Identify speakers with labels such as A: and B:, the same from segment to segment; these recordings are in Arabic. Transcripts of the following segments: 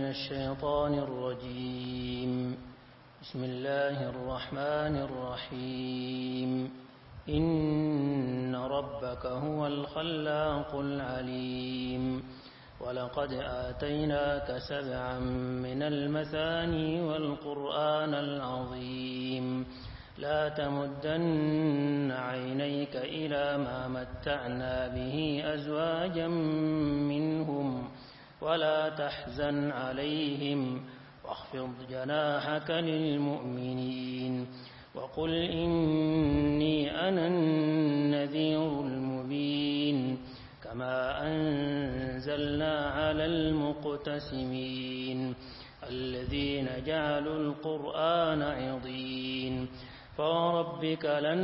A: الشيطان الرجيم. بسم الله الرحمن الرحيم. إن ربك هو الخلاق العليم. ولقد آتيناك 7 من المثاني والقرآن العظيم. لا تمدن عينيك إلى ما متعنا به أزواجا منهم ولا تحزن عليهم واخفض جناحك للمؤمنين وقل إني أنا النذير المبين كما أنزلنا على المقتسمين الذين جعلوا القرآن عضين فوربك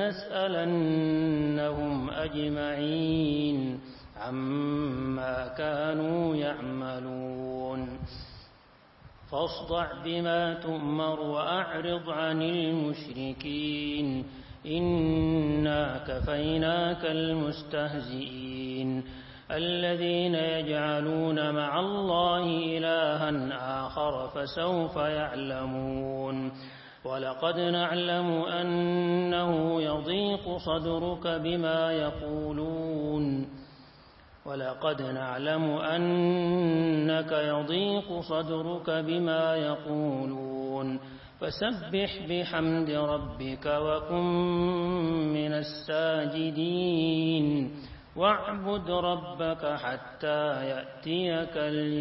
A: لنسألنهم أجمعين عما كانوا يعملون فاصدع بما تؤمر وأعرض عن المشركين إنا كفيناك المستهزئين الذين يجعلون مع الله إلها آخر فسوف يعلمون ولقد نعلم أنه يضيق صدرك بما يقولون ولقد نعلم أنك يضيق صدرك بما يقولون فسبح بحمد ربك وكن من الساجدين واعبد ربك حتى يأتيك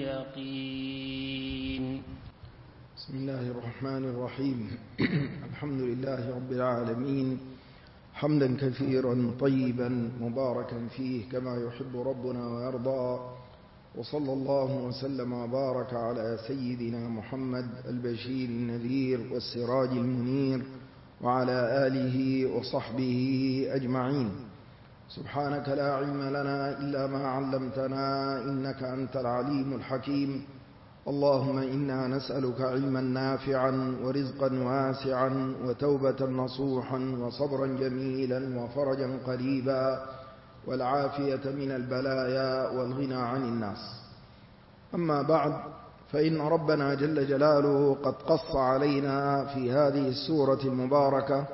A: اليقين.
B: بسم الله الرحمن الرحيم. الحمد لله رب العالمين حمدا كثيرا طيبا مباركا فيه كما يحب ربنا ويرضى، وصلى الله وسلم وبارك على سيدنا محمد البشير النذير والسراج المنير وعلى آله وصحبه أجمعين. سبحانك لا علم لنا إلا ما علمتنا إنك أنت العليم الحكيم. اللهم إنا نسألك علما نافعا ورزقا واسعا وتوبة نصوحا وصبرا جميلا وفرجا قريبا والعافية من البلايا والغنى عن الناس. أما بعد، فإن ربنا جل جلاله قد قص علينا في هذه السورة المباركة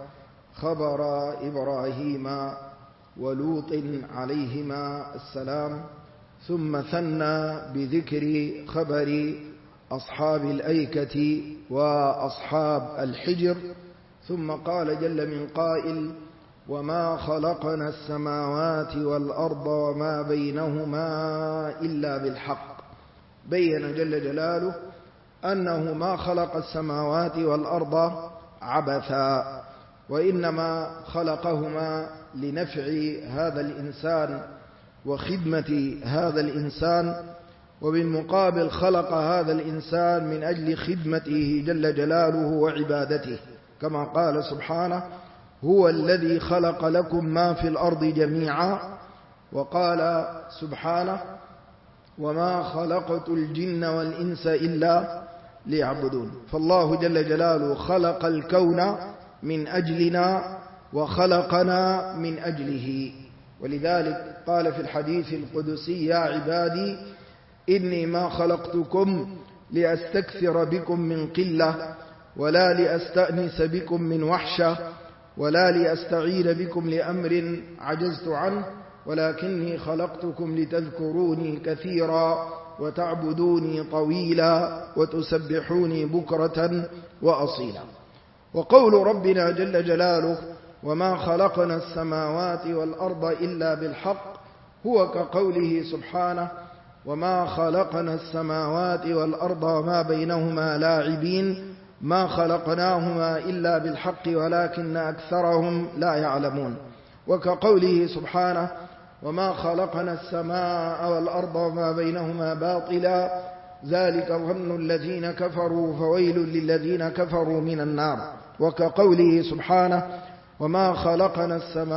B: خبر إبراهيم ولوط عليهما السلام، ثم ثنى بذكر خبر أصحاب الأيكة وأصحاب الحجر، ثم قال جل من قائل: وما خلقنا السماوات والأرض وما بينهما إلا بالحق. بين جل جلاله أنه ما خلق السماوات والأرض عبثا، وإنما خلقهما لنفع هذا الإنسان وخدمة هذا الإنسان، وبالمقابل خلق هذا الإنسان من أجل خدمته جل جلاله وعبادته، كما قال سبحانه: هو الذي خلق لكم ما في الأرض جميعا. وقال سبحانه: وما خلقت الجن والإنس إلا ليعبدون. فالله جل جلاله خلق الكون من أجلنا وخلقنا من أجله، ولذلك قال في الحديث القدسي: يا عبادي إني ما خلقتكم لأستكثر بكم من قلة ولا لأستأنس بكم من وحشة ولا لأستعين بكم لأمر عجزت عنه، ولكني خلقتكم لتذكروني كثيرا وتعبدوني طويلا وتسبحوني بكرة وأصيلا. وقول ربنا جل جلاله: وما خلقنا السماوات والأرض إلا بالحق، هو كقوله سبحانه: وما خلقنا السماوات والأرض وما بينهما لاعبين، ما خلقناهما إلا بالحق ولكن أكثرهم لا يعلمون. وكقوله سبحانه: وما خلقنا السماء والأرض وما بينهما باطلا، ذلك ظن الذين كفروا فويل للذين كفروا من النار. وكقوله سبحانه: وما خلقنا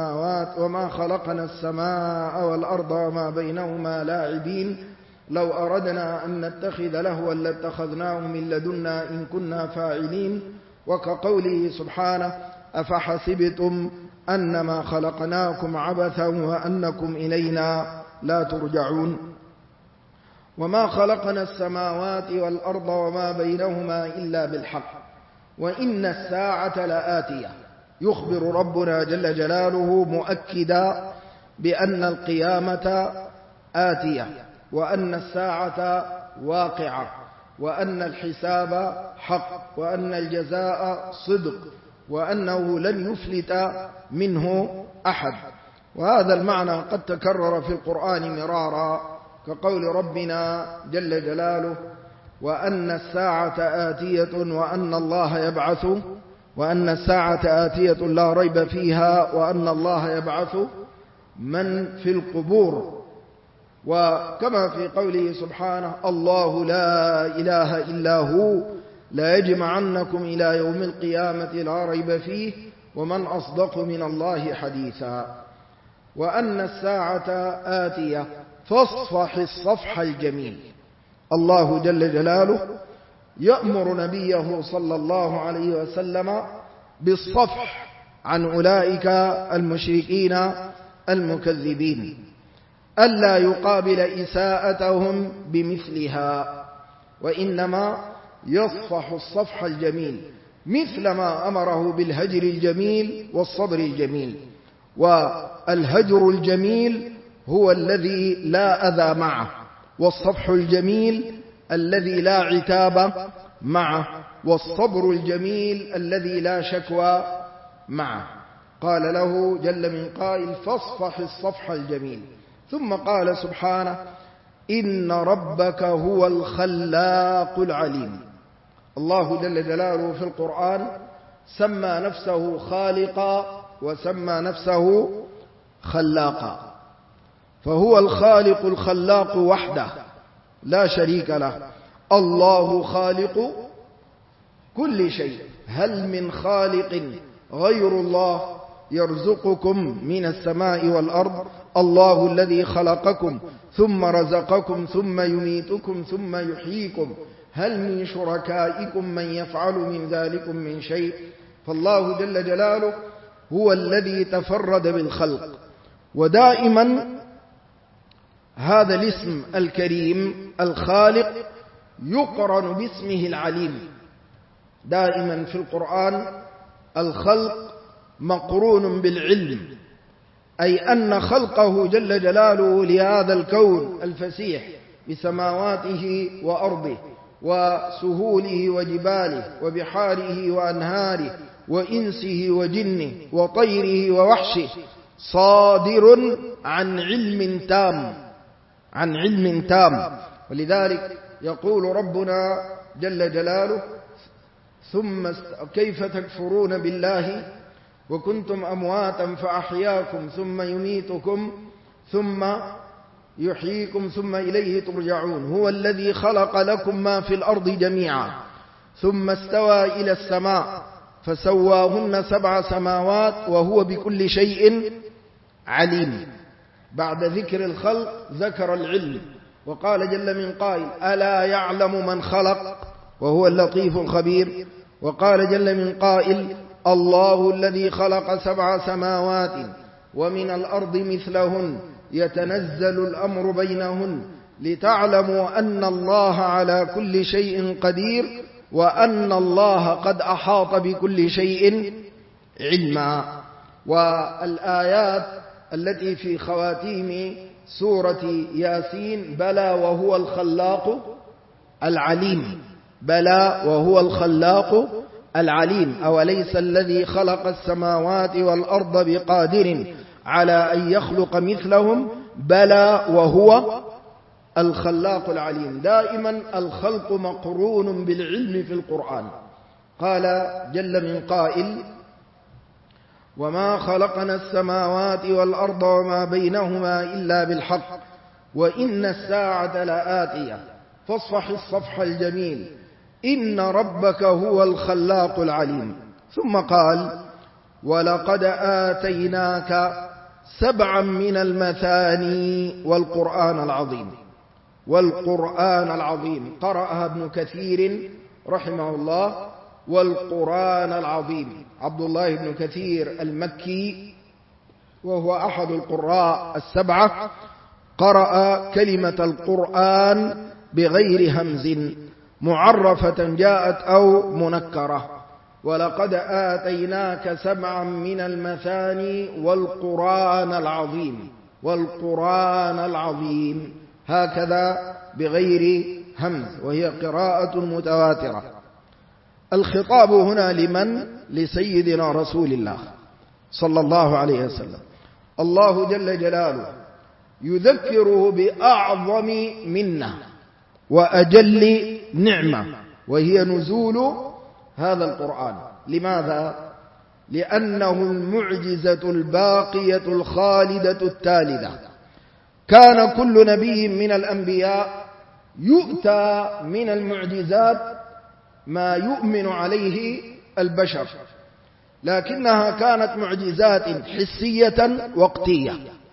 B: السماء والأرض وما بينهما لاعبين، لو أردنا أن نتخذ لهوا لاتخذناه من لدنا إن كنا فاعلين. وكقوله سبحانه: أفحسبتم أنما خلقناكم عبثا وأنكم إلينا لا ترجعون. وما خلقنا السماوات والأرض وما بينهما إلا بالحق وإن الساعة لآتية. يخبر ربنا جل جلاله مؤكدا بأن القيامة آتية، وأن الساعة واقعة، وأن الحساب حق، وأن الجزاء صدق، وأنه لن يفلت منه أحد. وهذا المعنى قد تكرر في القرآن مرارا، كقول ربنا جل جلاله: وأن الساعة آتية وأن الله يبعث، وأن الساعة آتية لا ريب فيها، وأن الله يبعث من في القبور. وكما في قوله سبحانه: الله لا إله إلا هو لا يجمعنكم إلى يوم القيامة لا ريب فيه ومن أصدق من الله حديثا. وأن الساعة آتية فاصفح الصفح الجميل. الله جل جلاله يأمر نبيه صلى الله عليه وسلم بالصفح عن أولئك المشركين المكذبين، ألا يقابل إساءتهم بمثلها، وإنما يصفح الصفح الجميل، مثل ما أمره بالهجر الجميل والصبر الجميل. والهجر الجميل هو الذي لا أذى معه، والصفح الجميل الذي لا عتاب معه، والصبر الجميل الذي لا شكوى معه. قال له جل من قائل: فاصفح الصفح الجميل. ثم قال سبحانه: إن ربك هو الخلاق العليم. الله جل جلاله في القرآن سمى نفسه خالقا وسمى نفسه خلاقا، فهو الخالق الخلاق وحده لا شريك له. الله خالق كل شيء، هل من خالق غير الله يرزقكم من السماء والأرض؟ الله الذي خلقكم ثم رزقكم ثم يميتكم ثم يحييكم، هل من شركائكم من يفعل من ذلك من شيء؟ فالله جل جلاله هو الذي تفرد بالخلق. ودائما هذا الاسم الكريم الخالق يقرن باسمه العليم. دائما في القرآن الخلق مقرون بالعلم، أي أن خلقه جل جلاله لهذا الكون الفسيح بسماواته وأرضه وسهوله وجباله وبحاره وأنهاره وإنسه وجنه وطيره ووحشه صادر عن علم تام، عن علم تام. ولذلك يقول ربنا جل جلاله: ثم كيف تكفرون بالله وكنتم أمواتا فأحياكم ثم يميتكم ثم يحييكم ثم إليه ترجعون، هو الذي خلق لكم ما في الأرض جميعا ثم استوى إلى السماء فسواهن 7 سماوات وهو بكل شيء عليم. بعد ذكر الخلق ذكر العلم، وقال جل من قائل: ألا يعلم من خلق وهو اللطيف الخبير. وقال جل من قائل: الله الذي خلق 7 سماوات ومن الأرض مثلهن يتنزل الأمر بينهن لتعلموا أن الله على كل شيء قدير وأن الله قد أحاط بكل شيء علما. والآيات التي في خواتيم سورة ياسين: بلى وهو الخلاق العليم، بلى وهو الخلاق العليم، أوليس الذي خلق السماوات والأرض بقادر على أن يخلق مثلهم، بلى وهو الخلاق العليم. دائما الخلق مقرون بالعلم في القرآن. قال جل من قائل: وما خلقنا السماوات والأرض وما بينهما إلا بالحق وإن الساعة لآتية فاصفح الصفح الجميل إن ربك هو الخلاق العليم. ثم قال: ولقد آتيناك 7 من المثاني والقرآن العظيم. والقرآن العظيم قرأها ابن كثير رحمه الله، والقرآن العظيم. عبد الله بن كثير المكي وهو أحد القراء 7 قرأ كلمة القرآن بغير همز معرفة جاءت أو منكرة. ولقد آتيناك 7 من المثاني والقرآن العظيم، والقرآن العظيم، هكذا بغير همز، وهي قراءة متواترة. الخطاب هنا لمن؟ لسيدنا رسول الله صلى الله عليه وسلم. الله جل جلاله يذكره بأعظم منة وأجل نعمة، وهي نزول هذا القرآن. لماذا؟ لأنه المعجزة الباقية الخالدة التالدة. كان كل نبي من الأنبياء يؤتى من المعجزات ما يؤمن عليه البشر، لكنها كانت معجزات حسية وقتية،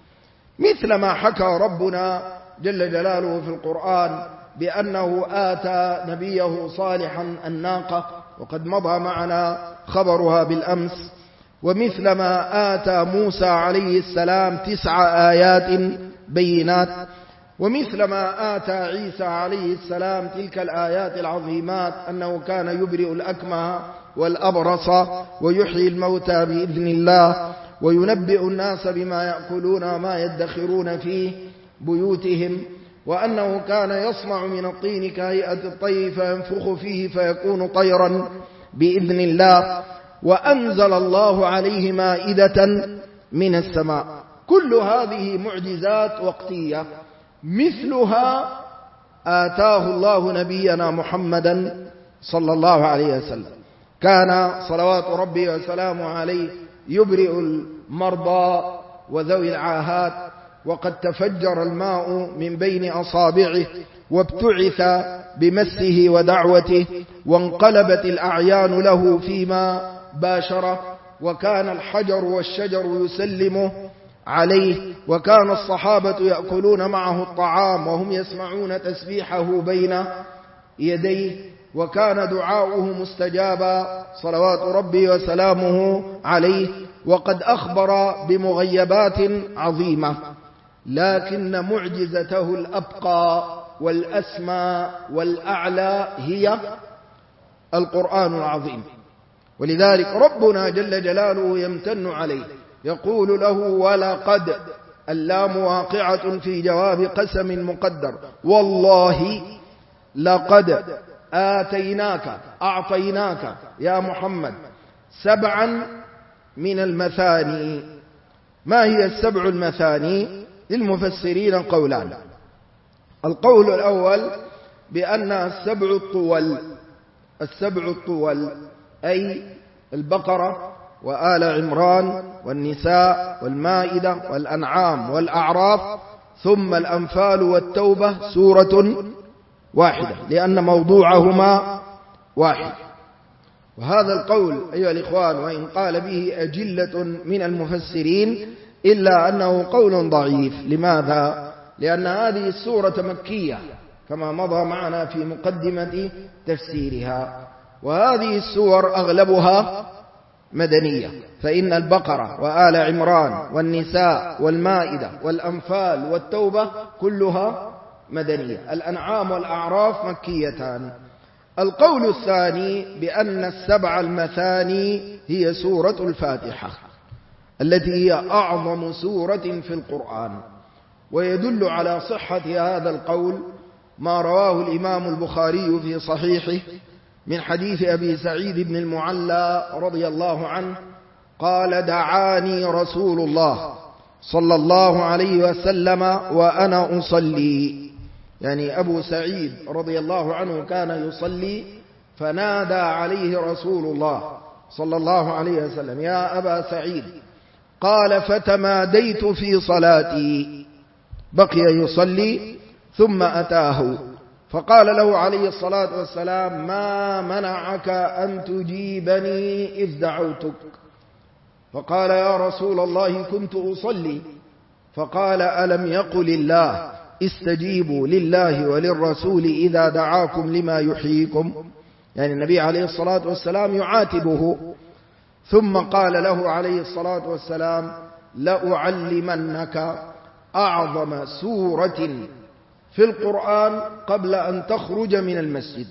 B: مثل ما حكى ربنا جل جلاله في القرآن بأنه آتى نبيه صالحا الناقة، وقد مضى معنا خبرها بالأمس. ومثل ما آتى موسى عليه السلام 9 آيات بينات، ومثل ما آتى عيسى عليه السلام تلك الآيات العظيمات، أنه كان يبرئ الأكمه والأبرص ويحيي الموتى بإذن الله، وينبئ الناس بما يأكلون وما يدخرون في بيوتهم، وأنه كان يصنع من الطين كهيئة الطير فينفخ فيه فيكون طيرا بإذن الله، وأنزل الله عليه مائدة من السماء. كل هذه معجزات وقتية، مثلها آتاه الله نبينا محمدا صلى الله عليه وسلم. كان صلوات ربي وسلامه عليه يبرئ المرضى وذوي العاهات، وقد تفجر الماء من بين أصابعه، وابتعث بمسه ودعوته، وانقلبت الأعيان له فيما باشره، وكان الحجر والشجر يسلمه عليه، وكان الصحابة يأكلون معه الطعام وهم يسمعون تسبيحه بين يديه، وكان دعاؤه مستجابا صلوات ربي وسلامه عليه، وقد أخبر بمغيبات عظيمة. لكن معجزته الأبقى والأسمى والأعلى هي القرآن العظيم. ولذلك ربنا جل جلاله يمتن عليه، يقول له: ولقد، اللام واقعة في جواب قسم مقدر، والله لقد آتيناك، أعطيناك يا محمد 7 من المثاني. ما هي 7 المثاني؟ للمفسرين قولان. القول الأول بأنها 7 الطول، 7 الطول، أي البقرة وآل عمران والنساء والمائدة والأنعام والأعراف، ثم الأنفال والتوبة، سورة واحدة، لأن موضوعهما واحد. وهذا القول أيها الإخوان وإن قال به أجلة من المفسرين إلا أنه قول ضعيف. لماذا؟ لأن هذه السورة مكية كما مضى معنا في مقدمة تفسيرها، وهذه السور أغلبها مدنية، فإن البقرة وآل عمران والنساء والمائدة والأنفال والتوبة كلها مدنية، الأنعام والأعراف مكيتان. القول الثاني بأن 7 المثاني هي سورة الفاتحة التي هي أعظم سورة في القرآن. ويدل على صحة هذا القول ما رواه الإمام البخاري في صحيحه من حديث أبي سعيد بن المعلى رضي الله عنه قال: دعاني رسول الله صلى الله عليه وسلم وأنا أصلي. يعني أبو سعيد رضي الله عنه كان يصلي، فنادى عليه رسول الله صلى الله عليه وسلم: يا أبا سعيد. قال: فتماديت في صلاتي، بقي يصلي ثم أتاه فقال له عليه الصلاة والسلام: ما منعك أن تجيبني إذ دعوتك؟ فقال: يا رسول الله كنت أصلي. فقال: ألم يقل الله استجيبوا لله وللرسول إذا دعاكم لما يحييكم؟ يعني النبي عليه الصلاة والسلام يعاتبه. ثم قال له عليه الصلاة والسلام: لأعلمنك أعظم سورة في القرآن قبل أن تخرج من المسجد.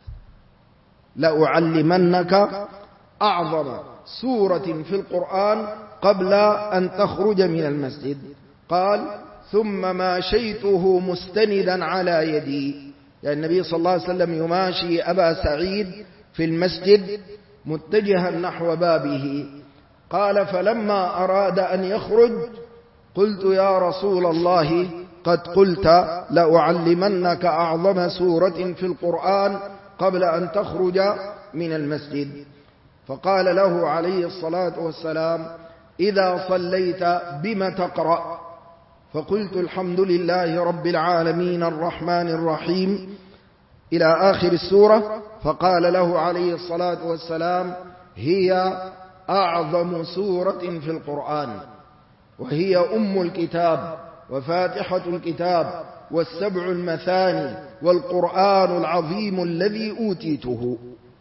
B: لأعلمنك أعظم سورة في القرآن قبل أن تخرج من المسجد. قال ثم ماشيته مستندا على يدي، يعني النبي صلى الله عليه وسلم يماشي أبا سعيد في المسجد متجها نحو بابه. قال فلما أراد أن يخرج قلت يا رسول الله قد قلت لأعلمنك أعظم سورة في القرآن قبل أن تخرج من المسجد. فقال له عليه الصلاة والسلام إذا صليت بما تقرأ؟ فقلت الحمد لله رب العالمين الرحمن الرحيم إلى آخر السورة. فقال له عليه الصلاة والسلام هي أعظم سورة في القرآن، وهي أم الكتاب وفاتحة الكتاب والسبع المثاني والقرآن العظيم الذي أوتيته.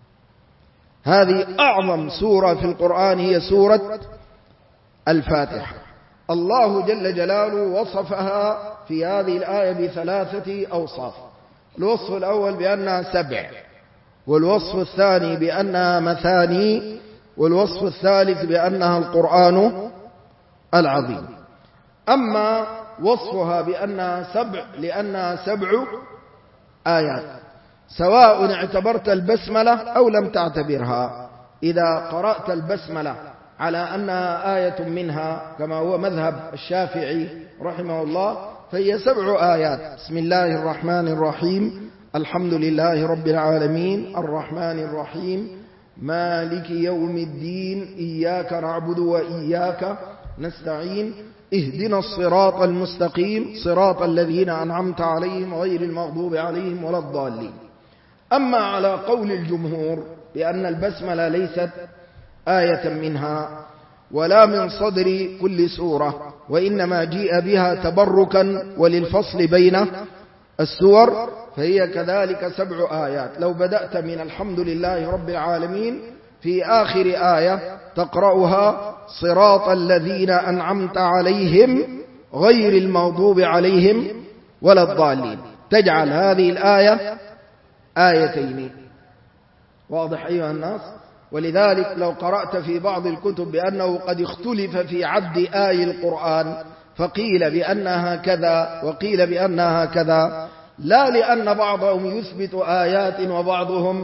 B: هذه أعظم سورة في القرآن هي سورة الفاتحة. الله جل جلاله وصفها في هذه الآية بثلاثة أوصاف. الوصف الأول بأنها سبع، والوصف الثاني بأنها مثاني، والوصف الثالث بأنها القرآن العظيم. أما وصفها بأنها سبع لأنها سبع آيات، سواء اعتبرت البسملة أو لم تعتبرها. إذا قرأت البسملة على أنها آية منها كما هو مذهب الشافعي رحمه الله فهي سبع آيات. بسم الله الرحمن الرحيم الحمد لله رب العالمين الرحمن الرحيم مالك يوم الدين إياك نعبد وإياك نستعين اهدنا الصراط المستقيم صراط الذين أنعمت عليهم غير المغضوب عليهم ولا الضالين. أما على قول الجمهور بأن البسملة ليست آية منها ولا من صدر كل سورة، وإنما جيء بها تبركا وللفصل بين السور، فهي كذلك سبع آيات. لو بدأت من الحمد لله رب العالمين في آخر آية تقرأها صراط الذين أنعمت عليهم غير المغضوب عليهم ولا الضالين، تجعل هذه الآية آيتين. واضح أيها الناس؟ ولذلك لو قرأت في بعض الكتب بأنه قد اختلف في عد آي القرآن فقيل بأنها كذا وقيل بأنها كذا، لا لأن بعضهم يثبت آيات وبعضهم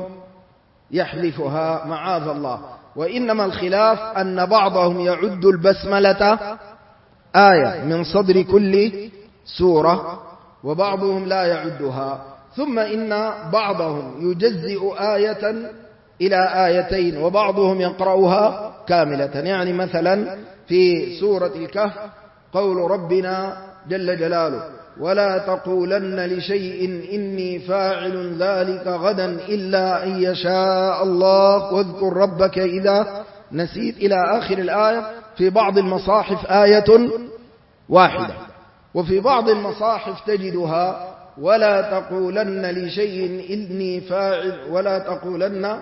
B: يحذفها معاذ الله، وإنما الخلاف أن بعضهم يعد البسملة آية من صدر كل سورة وبعضهم لا يعدها. ثم إن بعضهم يجزئ آية إلى آيتين وبعضهم يقرأها كاملة. يعني مثلا في سورة الكهف قول ربنا جل جلاله ولا تقولن لشيء إني فاعل ذلك غدا إلا أن يشاء الله واذكر ربك إذا نسيت إلى آخر الآية. في بعض المصاحف آية واحدة، وفي بعض المصاحف تجدها ولا تقولن لشيء إني فاعل ولا تقولن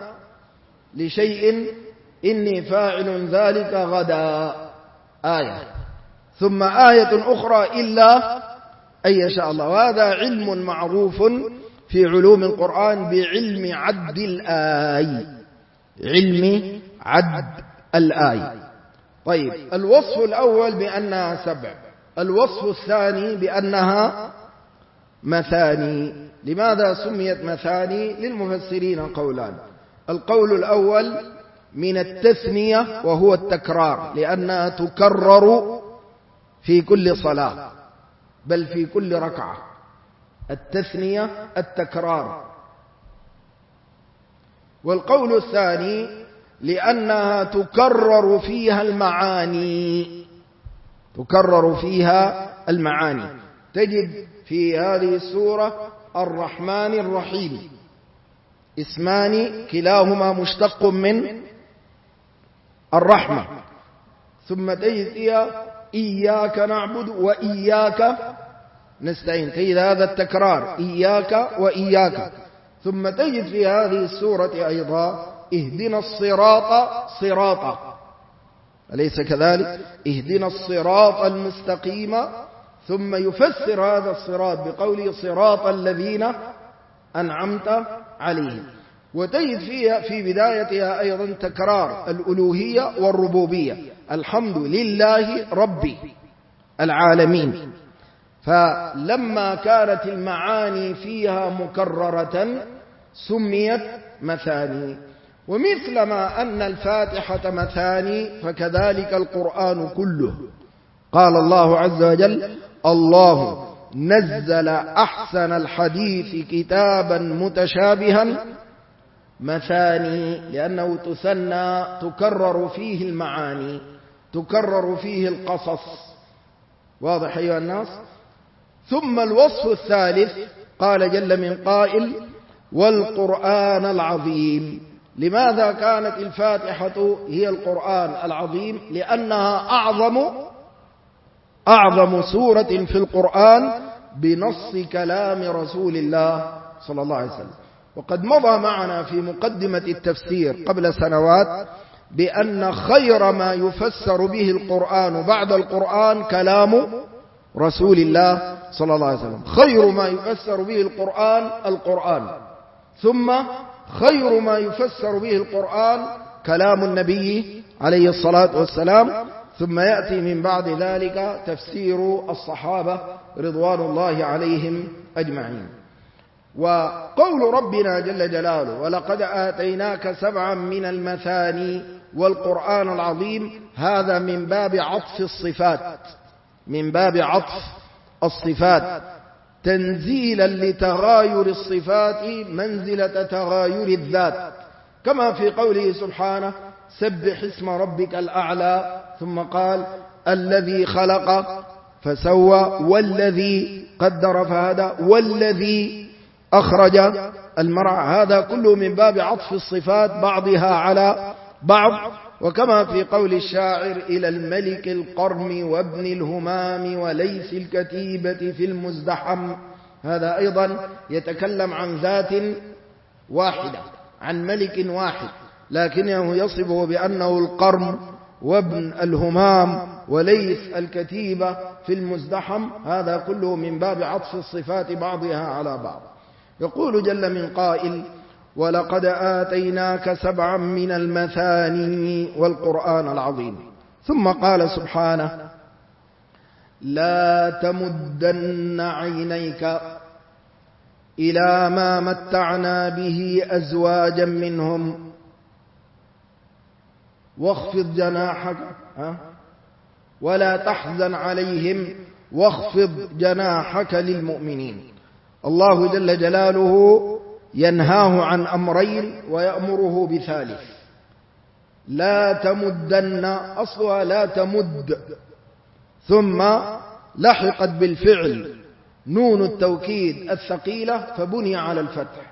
B: لشيء إني فاعل ذلك غدا آية، ثم آية أخرى إلا أن يشاء الله. وهذا علم معروف في علوم القرآن بعلم عد الآي، علم عد الآي. طيب، الوصف الأول بأنها سبع، الوصف الثاني بأنها مثاني. لماذا سميت مثاني؟ للمفسرين قولان. القول الأول من التثنية وهو التكرار، لأنها تكرر في كل صلاة بل في كل ركعة. التثنية التكرار. والقول الثاني لأنها تكرر فيها المعاني، تكرر فيها المعاني. تجد في هذه السورة الرحمن الرحيم اسمان كلاهما مشتق من الرحمة، ثم تجد فيها إياك نعبد وإياك نستعين، تجد هذا التكرار إياك وإياك. ثم تجد في هذه السورة أيضا اهدنا الصراط صراطا، أليس كذلك؟ اهدنا الصراط المستقيم ثم يفسر هذا الصراط بقوله صراط الذين أنعمت عليهم. وتجد فيها في بدايتها أيضا تكرار الألوهية والربوبية، الحمد لله رب العالمين. فلما كانت المعاني فيها مكررة سميت مثاني. ومثلما أن الفاتحة مثاني فكذلك القرآن كله. قال الله عز وجل: الله نزل أحسن الحديث كتابا متشابها مثاني، لأنه تثنى تكرر فيه المعاني، تكرر فيه القصص. واضح أيها الناس؟ ثم الوصف الثالث قال جل من قائل: والقرآن العظيم. لماذا كانت الفاتحة هي القرآن العظيم؟ لأنها أعظم سورة في القرآن بنص كلام رسول الله صلى الله عليه وسلم. وقد مضى معنا في مقدمة التفسير قبل سنوات بأن خير ما يفسر به القرآن بعد القرآن كلام رسول الله صلى الله عليه وسلم. خير ما يفسر به القرآن، ثم خير ما يفسر به القرآن كلام النبي عليه الصلاة والسلام، ثم يأتي من بعد ذلك تفسير الصحابة رضوان الله عليهم أجمعين. وقول ربنا جل جلاله: ولقد آتيناك 7 من المثاني والقرآن العظيم، هذا من باب عطف الصفات، من باب عطف الصفات تنزيلا لتغاير الصفات منزلة تغاير الذات، كما في قوله سبحانه: سبح اسم ربك الأعلى، ثم قال: الذي خلق فسوى، والذي قدر فهدى، والذي أخرج المرعى. هذا كله من باب عطف الصفات بعضها على بعض. وكما في قول الشاعر: إلى الملك القرم وابن الهمام وليس الكتيبة في المزدحم. هذا أيضا يتكلم عن ذات واحدة، عن ملك واحد، لكنه يصفه بأنه القرم وابن الهمام وليس الكتيبة في المزدحم. هذا كله من باب عطف الصفات بعضها على بعض. يقول جل من قائل: ولقد آتيناك 7 من المثاني والقرآن العظيم. ثم قال سبحانه: لا تمدن عينيك إلى ما متعنا به أزواجا منهم واخفض جناحك ولا تحزن عليهم واخفض جناحك للمؤمنين. الله جل جلاله ينهاه عن أمرين ويأمره بثالث. لا تمدن، أصلها لا تمد، ثم لحقت بالفعل نون التوكيد الثقيلة فبني على الفتح.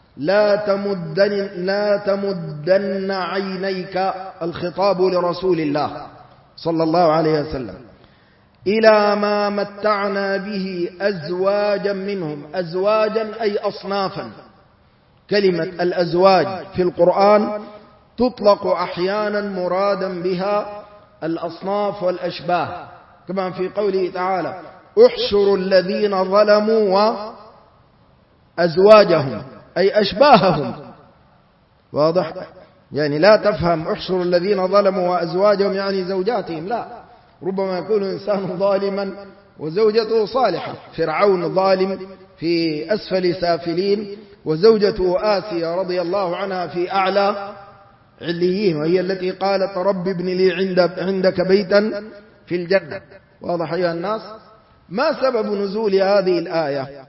B: لا تمدن عينيك، الخطاب لرسول الله صلى الله عليه وسلم، إلى ما متعنا به أزواجا منهم. أزواجا أي أصنافا. كلمة الأزواج في القرآن تطلق أحيانا مرادا بها الأصناف والأشباه، كما في قوله تعالى: احشروا الذين ظلموا وأزواجهم، أي أشباههم. واضح؟ يعني لا تفهم احشروا الذين ظلموا وأزواجهم يعني زوجاتهم، لا، ربما يكون إنسان ظالما وزوجته صالحة. فرعون ظالم في أسفل سافلين، وزوجته آسيا رضي الله عنها في أعلى عليين، وهي التي قالت: رب ابن لي عندك بيتا في الجنة. واضح يا الناس؟ ما سبب نزول هذه الآية؟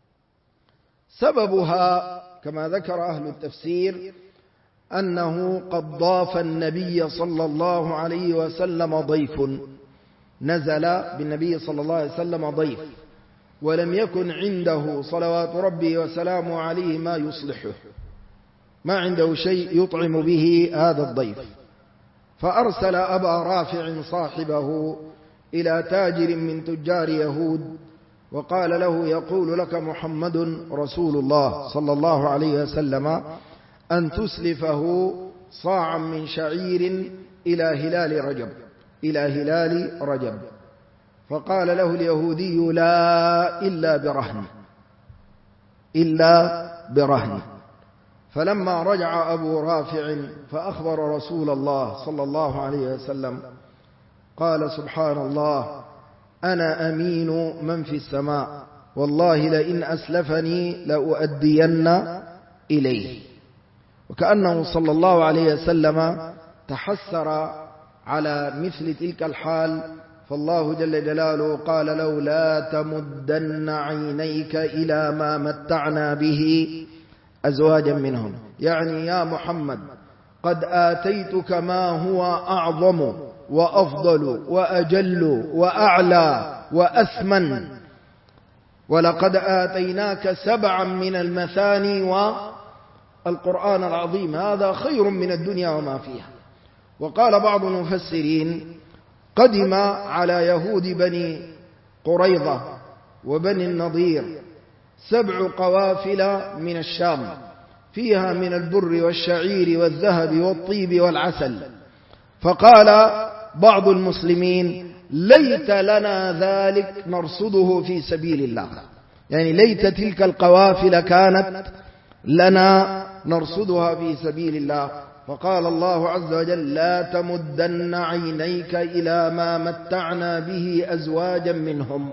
B: سببها كما ذكر أهل التفسير أنه قد ضاف النبي صلى الله عليه وسلم ضيف، نزل بالنبي صلى الله عليه وسلم ضيف، ولم يكن عنده صلوات ربي وسلامه عليه ما يصلحه، ما عنده شيء يطعم به هذا الضيف، فأرسل أبا رافع صاحبه إلى تاجر من تجار يهود وقال له: يقول لك محمد رسول الله صلى الله عليه وسلم أن تسلفه صاعا من شعير إلى هلال رجب. فقال له اليهودي: لا، إلا برهن. فلما رجع أبو رافع فأخبر رسول الله صلى الله عليه وسلم قال: سبحان الله، أنا أمين من في السماء، والله لئن أسلفني لأؤدين إليه. وكأنه صلى الله عليه وسلم تحسر على مثل تلك الحال، فالله جل جلاله قال له: لا تمدن عينيك إلى ما متعنا به أزواجا منهم، يعني يا محمد قد آتيتك ما هو أعظم وأفضل وأجل وأعلى وأثمن، ولقد آتيناك 7 من المثاني والقرآن العظيم، هذا خير من الدنيا وما فيها. وقال بعض المفسرين: قدم على يهود بني قريظة وبني النضير 7 قوافل من الشام، فيها من البر والشعير والذهب والطيب والعسل. فقال بعض المسلمين: ليت لنا ذلك نرصده في سبيل الله، يعني ليت تلك القوافل كانت لنا نرصدها في سبيل الله. فقال الله عز وجل: لا تمدن عينيك إلى ما متعنا به أزواجا منهم.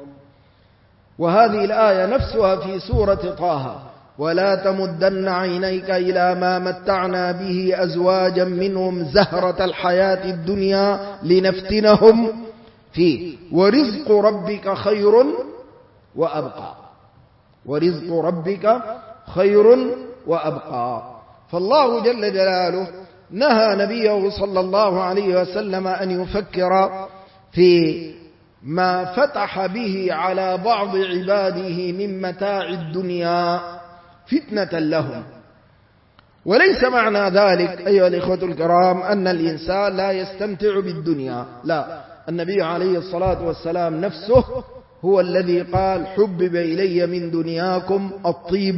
B: وهذه الآية نفسها في سورة طه: ولا تمدن عينيك إلى ما متعنا به أزواجا منهم زهرة الحياة الدنيا لنفتنهم فيه ورزق ربك خير وأبقى. ورزق ربك خير وأبقى. فالله جل جلاله نهى نبيه صلى الله عليه وسلم أن يفكر في ما فتح به على بعض عباده من متاع الدنيا فتنة لهم. وليس معنى ذلك أيها الإخوة الكرام أن الإنسان لا يستمتع بالدنيا، لا، النبي عليه الصلاة والسلام نفسه هو الذي قال: حبب إلي من دنياكم الطيب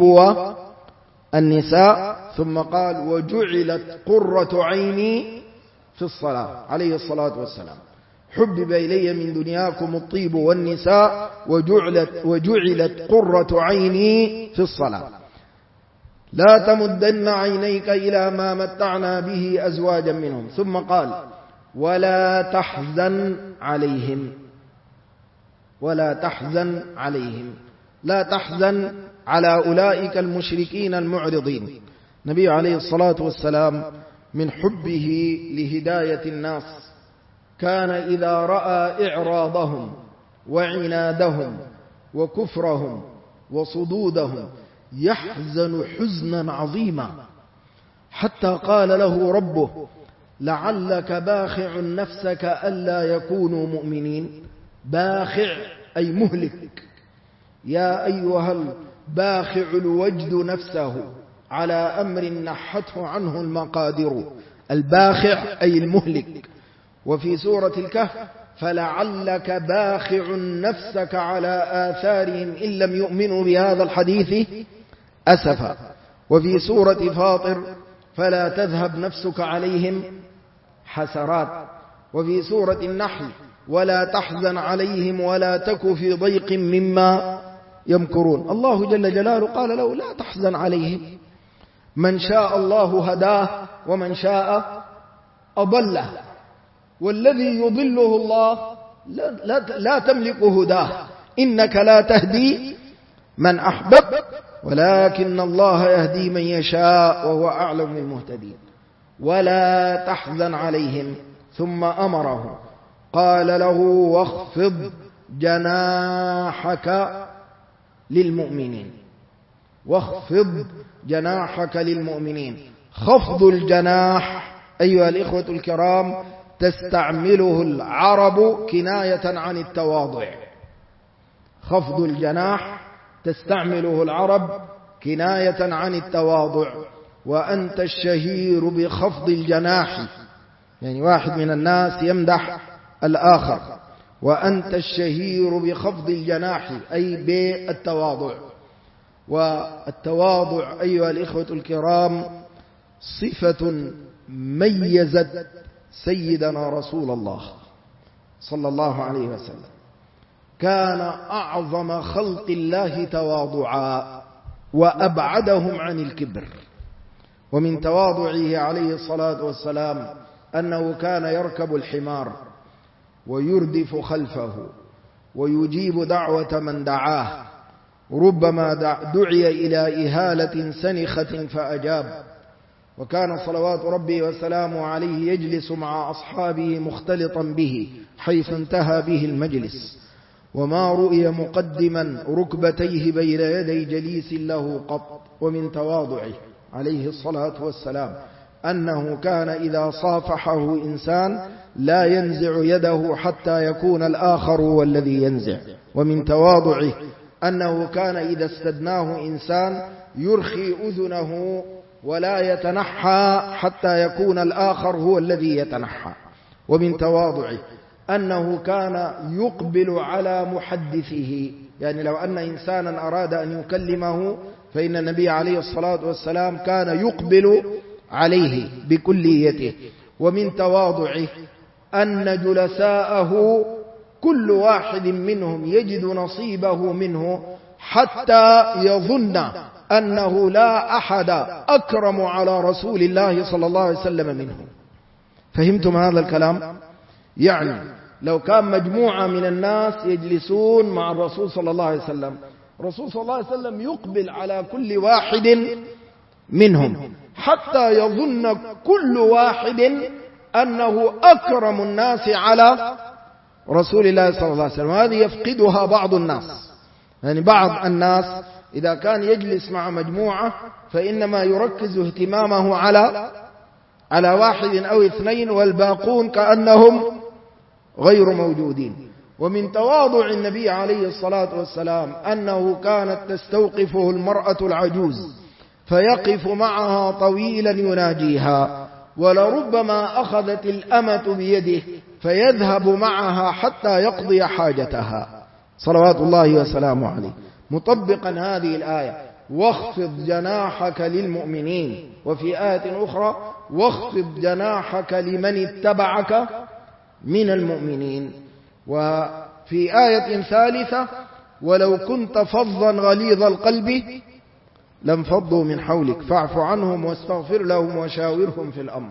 B: والنساء، ثم قال: وجعلت قرة عيني في الصلاة، عليه الصلاة والسلام. حبب إلي من دنياكم الطيب والنساء وجعلت قرة عيني في الصلاة. لا تمدن عينيك إلى ما متعنا به أزواجا منهم. ثم قال: ولا تحزن عليهم. ولا تحزن عليهم، لا تحزن على أولئك المشركين المعرضين. النبي عليه الصلاة والسلام من حبه لهداية الناس كان إذا رأى إعراضهم وعنادهم وكفرهم وصدودهم يحزن حزنا عظيما، حتى قال له ربه: لعلك باخع نفسك ألا يكونوا مؤمنين. باخع أي مهلك. يا أيها الباخع الوجد نفسه على أمر نحته عنه المقادر. الباخع أي المهلك. وفي سورة الكهف: فلعلك باخع نفسك على آثارهم إن لم يؤمنوا بهذا الحديث أسفا. وفي سورة فاطر: فلا تذهب نفسك عليهم حسرات. وفي سورة النحل: ولا تحزن عليهم ولا تك في ضيق مما يمكرون. الله جل جلاله قال له: لا تحزن عليهم، من شاء الله هداه ومن شاء أضله، والذي يضله الله لا تملك هداه، إنك لا تهدي من أحببت ولكن الله يهدي من يشاء وهو أعلم بالمهتدين. ولا تحزن عليهم. ثم أمره قال له: واخفض جناحك للمؤمنين. واخفض جناحك للمؤمنين. خفض الجناح أيها الإخوة الكرام تستعمله العرب كناية عن التواضع. خفض الجناح تستعمله العرب كناية عن التواضع. وأنت الشهير بخفض الجناح، يعني واحد من الناس يمدح الآخر، وأنت الشهير بخفض الجناح أي بالتواضع. والتواضع أيها الإخوة الكرام صفة ميزت سيدنا رسول الله صلى الله عليه وسلم. كان أعظم خلق الله تواضعا وأبعدهم عن الكبر. ومن تواضعه عليه الصلاة والسلام أنه كان يركب الحمار ويردف خلفه ويجيب دعوة من دعاه، ربما دعي إلى إهالة سنخة فأجاب. وكان صلوات ربي وسلامه عليه يجلس مع أصحابه مختلطا به حيث انتهى به المجلس، وما رؤي مقدما ركبتيه بين يدي جليس له قط. ومن تواضعه عليه الصلاة والسلام أنه كان إذا صافحه إنسان لا ينزع يده حتى يكون الآخر هو الذي ينزع. ومن تواضعه أنه كان إذا استدناه إنسان يرخي أذنه ولا يتنحى حتى يكون الآخر هو الذي يتنحى. ومن تواضعه أنه كان يقبل على محدثه، يعني لو أن إنسانا أراد أن يكلمه فإن النبي عليه الصلاة والسلام كان يقبل عليه بكليته. ومن تواضعه أن جلساءه كل واحد منهم يجد نصيبه منه حتى يظن أنه لا أحد أكرم على رسول الله صلى الله عليه وسلم منه. فهمتم هذا الكلام؟ يعني لو كان مجموعة من الناس يجلسون مع الرسول صلى الله عليه وسلم، الرسول صلى الله عليه وسلم يقبل على كل واحد منهم حتى يظن كل واحد أنه أكرم الناس على رسول الله صلى الله عليه وسلم. وهذه يفقدها بعض الناس، يعني بعض الناس إذا كان يجلس مع مجموعة فإنما يركز اهتمامه على واحد أو اثنين والباقون كأنهم غير موجودين. ومن تواضع النبي عليه الصلاة والسلام أنه كانت تستوقفه المرأة العجوز فيقف معها طويلا يناجيها، ولربما أخذت الأمة بيده فيذهب معها حتى يقضي حاجتها صلوات الله وسلامه عليه، مطبقا هذه الآية: واخفض جناحك للمؤمنين، وفي آية أخرى: واخفض جناحك لمن اتبعك من المؤمنين. وفي آية ثالثة: ولو كنت فظا غليظ القلب لانفضوا من حولك فاعف عنهم واستغفر لهم وشاورهم في الأمر.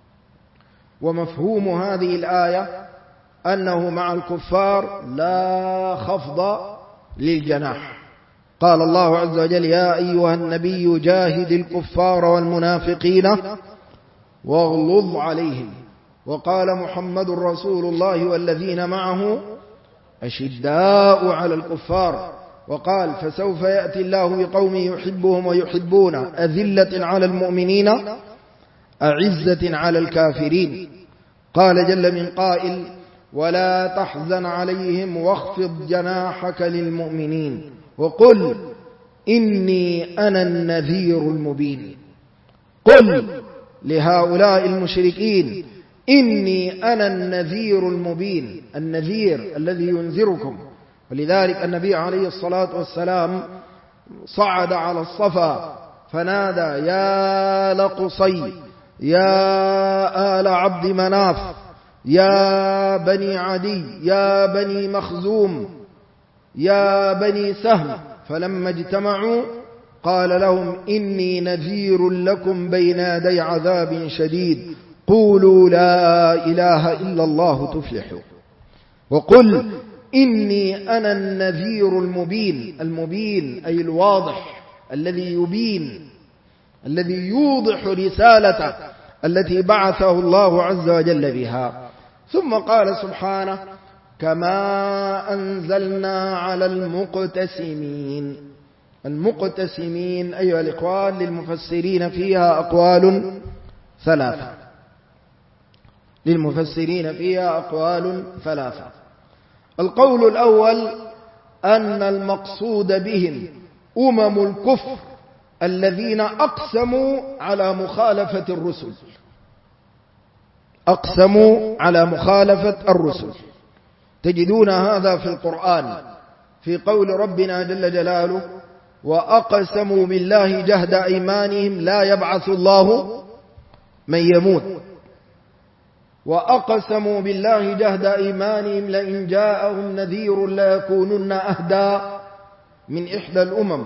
B: ومفهوم هذه الآية أنه مع الكفار لا خفض للجناح. قال الله عز وجل: يا أيها النبي جاهد الكفار والمنافقين واغلظ عليهم. وقال محمد رسول الله والذين معه أشداء على الكفار. وقال: فسوف يأتي الله بقوم يحبهم ويحبون أذلة على المؤمنين أعزة على الكافرين. قال جل من قائل: ولا تحزن عليهم واخفض جناحك للمؤمنين وقل إني أنا النذير المبين. قل لهؤلاء المشركين: إني أنا النذير المبين، النذير الذي ينذركم. ولذلك النبي عليه الصلاة والسلام صعد على الصفا فنادى: يا لقصي، يا آل عبد مناف، يا بني عدي، يا بني مخزوم، يا بني سهم. فلما اجتمعوا قال لهم: إني نذير لكم بين يدي عذاب شديد، قولوا لا إله إلا الله تفلحوا. وقل إني أنا النذير المبين. المبين أي الواضح، الذي يبين، الذي يوضح رسالته التي بعثه الله عز وجل بها. ثم قال سبحانه: كما أنزلنا على المقتسمين. المقتسمين أيها الإخوان للمفسرين فيها أقوال ثلاثة، للمفسرين فيها أقوال ثلاثة. القول الأول أن المقصود بهم أمم الكفر الذين أقسموا على مخالفة الرسل، أقسموا على مخالفة الرسل. تجدون هذا في القرآن في قول ربنا جل جلاله: وأقسموا بالله جهد أيمانهم لا يبعث الله من يموت. وأقسموا بالله جهد إيمانهم لئن جاءهم نذير ليكونن أهدى من إحدى الأمم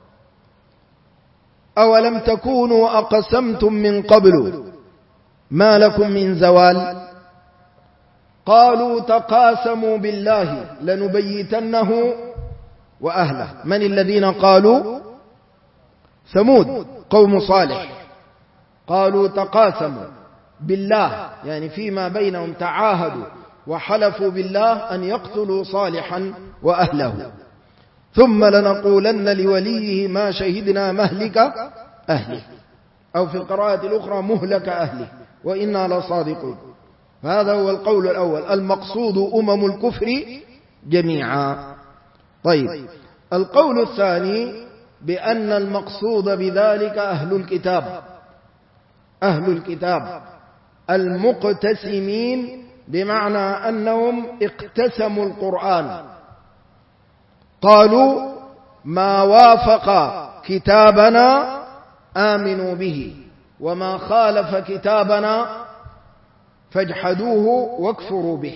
B: أولم تكونوا أقسمتم من قبل ما لكم من زوال قالوا تقاسموا بالله لنبيتنه وأهله. من الذين قالوا؟ ثمود قوم صالح، قالوا تقاسموا بالله، يعني فيما بينهم تعاهدوا وحلفوا بالله أن يقتلوا صالحا وأهله، ثم لنقولن لوليه ما شهدنا مهلك أهله، أو في القراءة الأخرى مهلك أهله وإنا لصادقون. هذا هو القول الأول، المقصود أمم الكفر جميعا. طيب، القول الثاني بأن المقصود بذلك أهل الكتاب، أهل الكتاب المقتسمين، بمعنى أنهم اقتسموا القرآن، قالوا ما وافق كتابنا آمنوا به وما خالف كتابنا فاجحدوه واكفروا به.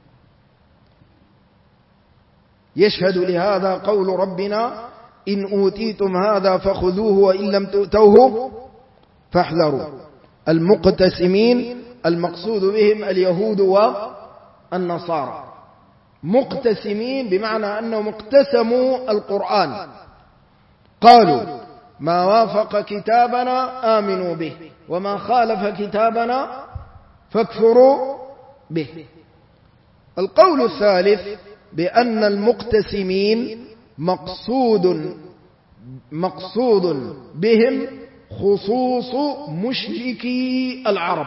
B: يشهد لهذا قول ربنا إن أوتيتم هذا فخذوه وإن لم تؤتوه فاحذروا. المقتسمين المقصود بهم اليهود والنصارى، مقتسمين بمعنى أنهم اقتسموا القرآن، قالوا ما وافق كتابنا آمنوا به وما خالف كتابنا فاكفروا به. القول الثالث بأن المقتسمين مقصود بهم خصوص مشركي العرب،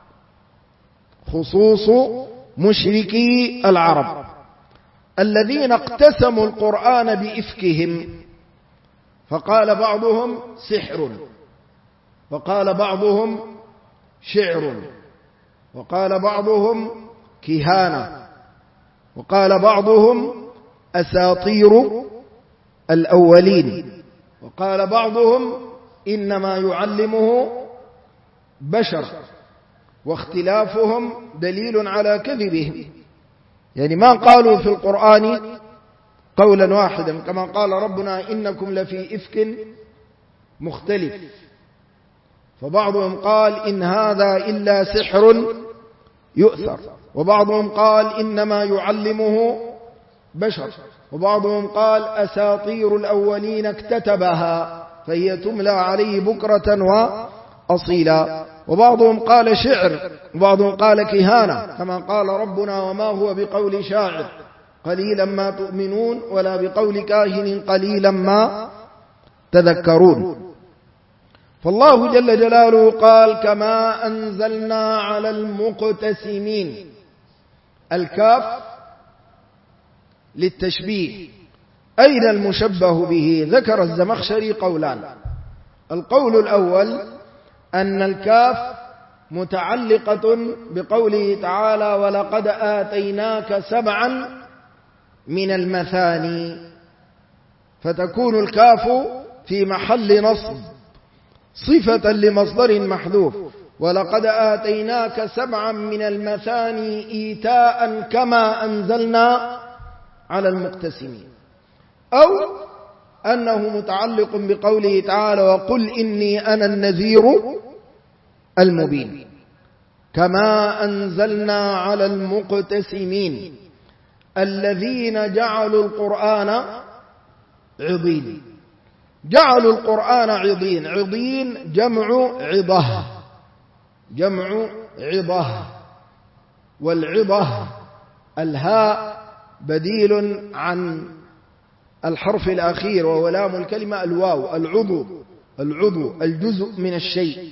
B: خصوص مشركي العرب الذين اقتسموا القرآن بإفكهم، فقال بعضهم سحر، وقال بعضهم شعر، وقال بعضهم كهانة، وقال بعضهم أساطير الأولين، وقال بعضهم إنما يعلمه بشر، واختلافهم دليل على كذبهم، يعني ما قالوا في القرآن قولا واحدا كما قال ربنا إنكم لفي إفك مختلف، فبعضهم قال إن هذا إلا سحر يؤثر، وبعضهم قال إنما يعلمه بشر، وبعضهم قال أساطير الأولين اكتتبها فهي تملى عليه بكرة وأصيلا، وبعضهم قال شعر، وبعضهم قال كهانة كما قال ربنا وما هو بقول شاعر قليلا ما تؤمنون ولا بقول كاهن قليلا ما تذكرون. فالله جل جلاله قال كما أنزلنا على المقتسمين، الكاف للتشبيه. أين المشبه به؟ ذكر الزمخشري قولان، القول الأول أن الكاف متعلقة بقوله تعالى ولقد آتيناك سبعا من المثاني، فتكون الكاف في محل نصب صفة لمصدر محذوف، ولقد آتيناك سبعا من المثاني إيتاء كما أنزلنا على المقتسمين، أو أنه متعلق بقوله تعالى وقل إني أنا النذير المبين كما أنزلنا على المقتسمين الذين جعلوا القرآن عضين. جعلوا القرآن عضين، عضين جمع عضة، جمع عضة، والعضة الهاء بديل عن الحرف الأخير وهو لام الكلمة الواو، العضو، العضو الجزء من الشيء،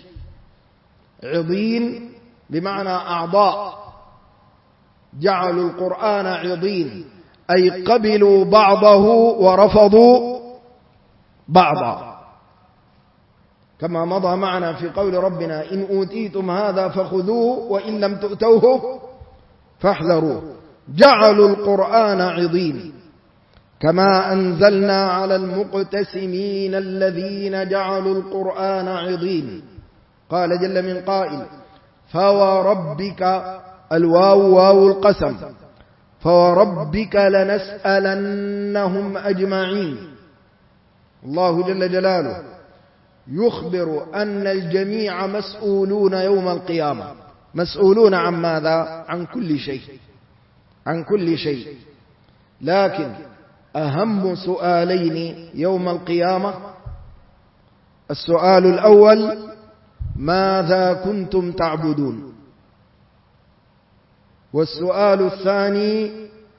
B: عضين بمعنى أعضاء. جعلوا القرآن عضين أي قبلوا بعضه ورفضوا بعضا، كما مضى معنا في قول ربنا إن أوتيتم هذا فخذوه وإن لم تؤتوه فاحذروه. جعلوا القرآن عضين كما أنزلنا على المقتسمين الذين جعلوا القرآن عضين. قال جل من قائل فوربك الواو واو القسم، فوربك لنسألنهم أجمعين. الله جل جلاله يخبر أن الجميع مسؤولون يوم القيامة. مسؤولون عن ماذا؟ عن كل شيء، عن كل شيء. لكن أهم سؤالين يوم القيامة: السؤال الأول: ماذا كنتم تعبدون؟ والسؤال الثاني: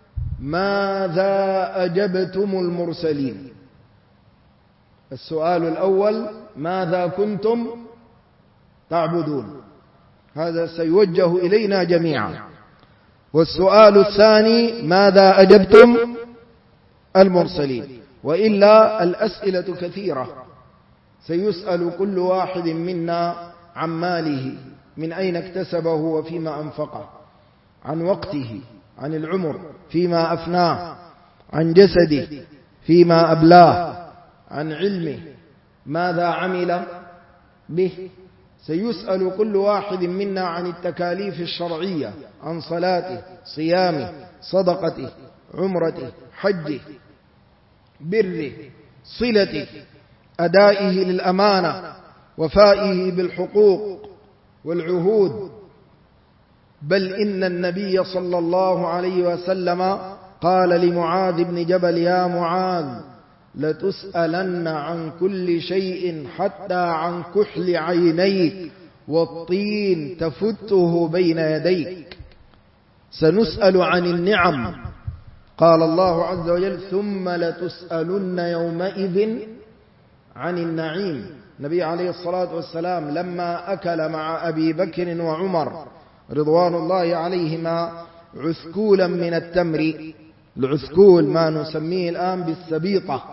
B: ماذا أجبتم المرسلين؟ السؤال الأول: ماذا كنتم تعبدون؟ هذا سيوجه إلينا جميعا. والسؤال الثاني: ماذا أجبتم المرسلين؟ وإلا الأسئلة كثيرة. سيسأل كل واحد منا عن ماله، من أين اكتسبه وفيما أنفقه، عن وقته، عن العمر فيما أفناه، عن جسده فيما أبلاه، عن علمه ماذا عمل به. سيسأل كل واحد منا عن التكاليف الشرعية، عن صلاته، صيامه، صدقته، عمرته، حجه، بره، صلته، أدائه للأمانة، وفائه بالحقوق والعهود. بل إن النبي صلى الله عليه وسلم قال لمعاذ بن جبل: يا معاذ، لتسألن عن كل شيء حتى عن كحل عينيك والطين تفته بين يديك. سنسأل عن النعم. قال الله عز وجل: ثم لتسألن يومئذ عن النعيم. النبي عليه الصلاة والسلام لما أكل مع أبي بكر وعمر رضوان الله عليهما عثكولا من التمر، العثكول ما نسميه الآن بالسبيطة،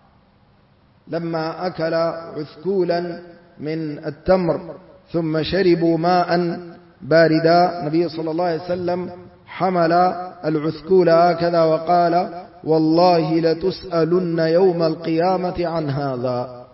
B: لما أكل عثكولا من التمر ثم شربوا ماء باردا، النبي صلى الله عليه وسلم حمل العثكول هكذا وقال: والله لتسألن يوم القيامة عن هذا.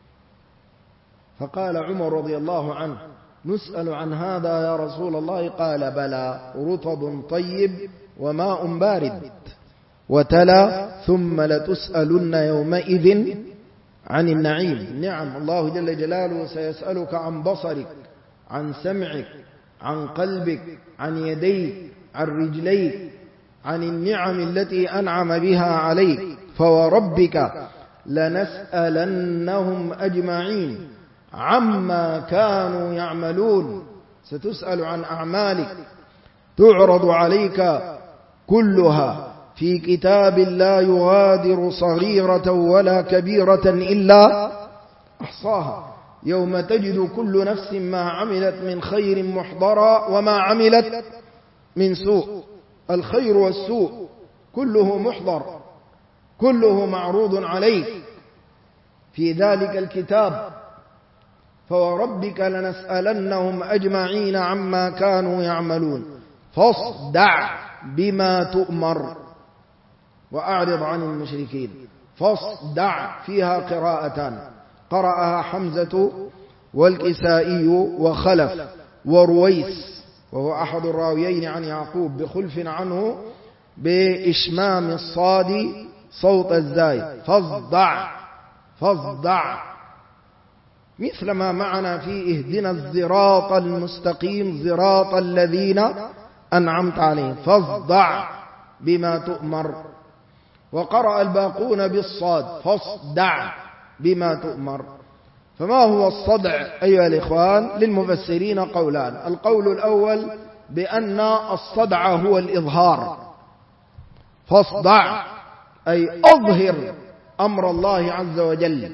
B: فقال عمر رضي الله عنه: نسأل عن هذا يا رسول الله؟ قال: بلى، رطب طيب وماء بارد. وتلا: ثم لتسألن يومئذ عن النعيم. نعم، الله جل جلاله سيسألك عن بصرك، عن سمعك، عن قلبك، عن يديك، عن رجليك، عن النعم التي أنعم بها عليك. فوربك لنسألنهم أجمعين عما كانوا يعملون. ستسأل عن أعمالك، تعرض عليك كلها في كتاب لا يغادر صغيرة ولا كبيرة إلا أحصاها. يوم تجد كل نفس ما عملت من خير محضرا وما عملت من سوء. الخير والسوء كله محضر، كله معروض عليك في ذلك الكتاب. فوربك لنسألنهم أجمعين عما كانوا يعملون. فاصدع بما تؤمر وأعرض عن المشركين. فاصدع فيها قراءتان، قرأها حمزة والكسائي وخلف ورويس، وهو أحد الراويين عن يعقوب بخلف عنه، بإشمام الصاد صوت الزاي. فاصدع، فاصدع، مثل ما معنا في اهدنا الصراط المستقيم صراط الذين أنعمت عليهم. فاصدع بما تؤمر. وقرأ الباقون بالصاد: فاصدع بما تؤمر. فما هو الصدع أيها الإخوان؟ للمفسرين قولان. القول الأول بأن الصدع هو الإظهار. فاصدع أي أظهر أمر الله عز وجل.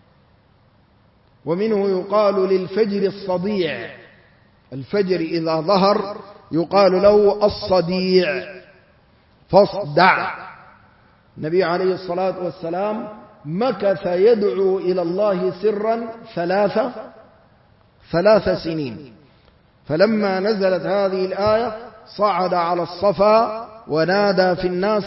B: ومنه يقال للفجر الصديع، الفجر إذا ظهر يقال له الصديع. فاصدع. النبي عليه الصلاة والسلام مكث يدعو إلى الله سرا ثلاث سنين، فلما نزلت هذه الآية صعد على الصفا ونادى في الناس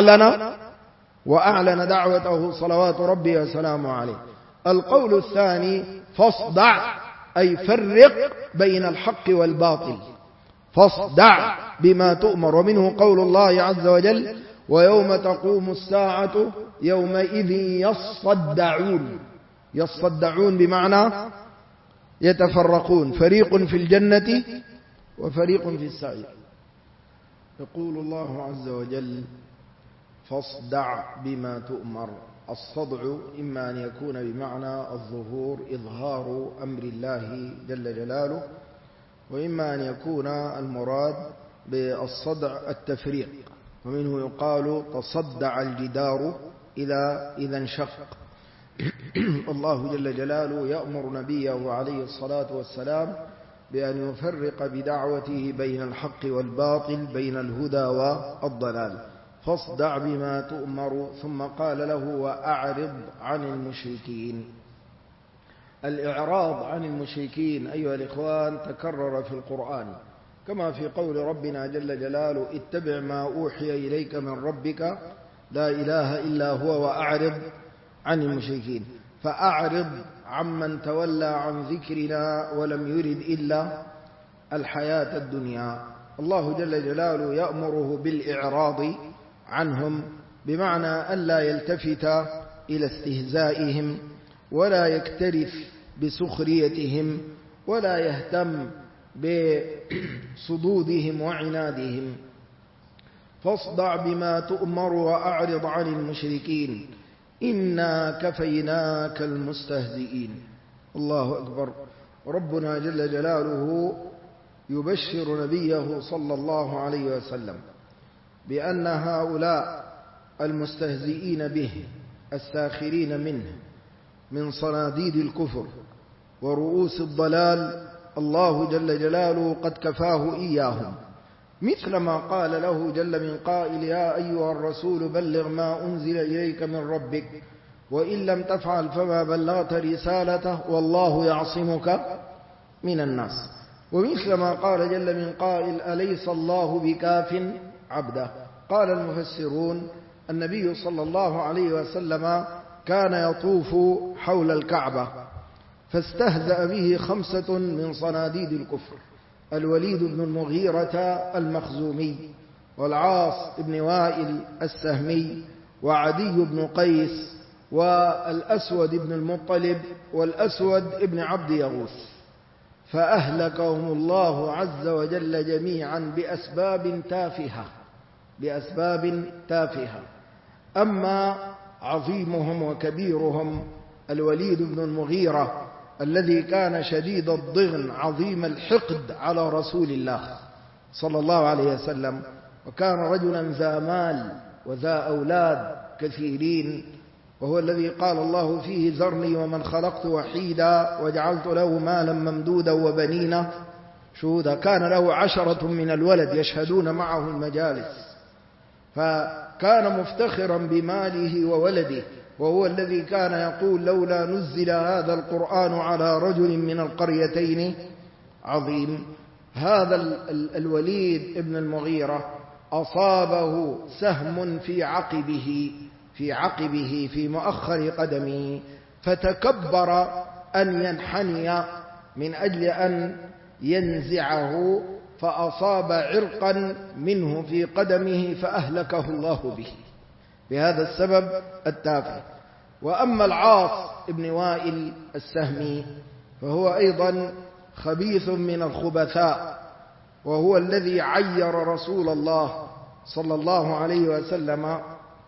B: وأعلن دعوته صلوات ربي وسلامه عليه. القول الثاني: فاصدع أي فرق بين الحق والباطل. فاصدع بما تؤمر. ومنه قول الله عز وجل ويوم تقوم الساعة يومئذ يصدعون. يصدعون بمعنى يتفرقون، فريق في الجنة وفريق في السعير. يقول الله عز وجل فاصدع بما تؤمر. الصدع إما أن يكون بمعنى الظهور، إظهار أمر الله جل جلاله، وإما أن يكون المراد بالصدع التفريق، ومنه يقال تصدع الجدار إذا انشق. الله جل جلاله يأمر نبيه عليه الصلاة والسلام بأن يفرق بدعوته بين الحق والباطل، بين الهدى والضلال. فاصدع بما تؤمر. ثم قال له وأعرض عن المشركين. الإعراض عن المشركين أيها الإخوان تكرر في القرآن، كما في قول ربنا جل جلاله اتبع ما أوحي إليك من ربك لا إله إلا هو وأعرض عن المشركين. فأعرض عمن تولى عن ذكرنا ولم يرد إلا الحياة الدنيا. الله جل جلاله يأمره بالإعراض عنهم، بمعنى ألا يلتفت إلى استهزائهم ولا يكترث بسخريتهم ولا يهتم بصدودهم وعنادهم. فاصدع بما تؤمر وأعرض عن المشركين إنا كفيناك المستهزئين. الله أكبر. ربنا جل جلاله يبشر نبيه صلى الله عليه وسلم بأن هؤلاء المستهزئين به الساخرين منه من صناديد الكفر ورؤوس الضلال الله جل جلاله قد كفاه إياهم، مثل ما قال له جل من قائل يا أيها الرسول بلغ ما أنزل إليك من ربك وإن لم تفعل فما بلغت رسالته والله يعصمك من الناس. ومثل ما قال جل من قائل أليس الله بكاف عبده. قال المفسرون النبي صلى الله عليه وسلم كان يطوف حول الكعبة فاستهزأ به 5 من صناديد الكفر: الوليد بن المغيرة المخزومي، والعاص بن وائل السهمي، وعدي بن قيس، والأسود بن المطلب، والأسود بن عبد يغوث، فأهلكهم الله عز وجل جميعا بأسباب تافهة. أما عظيمهم وكبيرهم الوليد بن المغيرة الذي كان شديد الضغن عظيم الحقد على رسول الله صلى الله عليه وسلم، وكان رجلا ذا مال وذا أولاد كثيرين، وهو الذي قال الله فيه ذرني ومن خلقت وحيدا وجعلت له مالا ممدودا وبنينا شهودا. كان له 10 من الولد يشهدون معه المجالس، فكان مفتخرا بماله وولده، وهو الذي كان يقول لولا نزل هذا القرآن على رجل من القريتين عظيم. هذا الوليد ابن المغيرة أصابه سهم في عقبه في مؤخر قدمه، فتكبر أن ينحني من أجل أن ينزعه، فأصاب عرقا منه في قدمه فأهلكه الله به بهذا السبب التافه. وأما العاص ابن وائل السهمي فهو أيضا خبيث من الخبثاء، وهو الذي عير رسول الله صلى الله عليه وسلم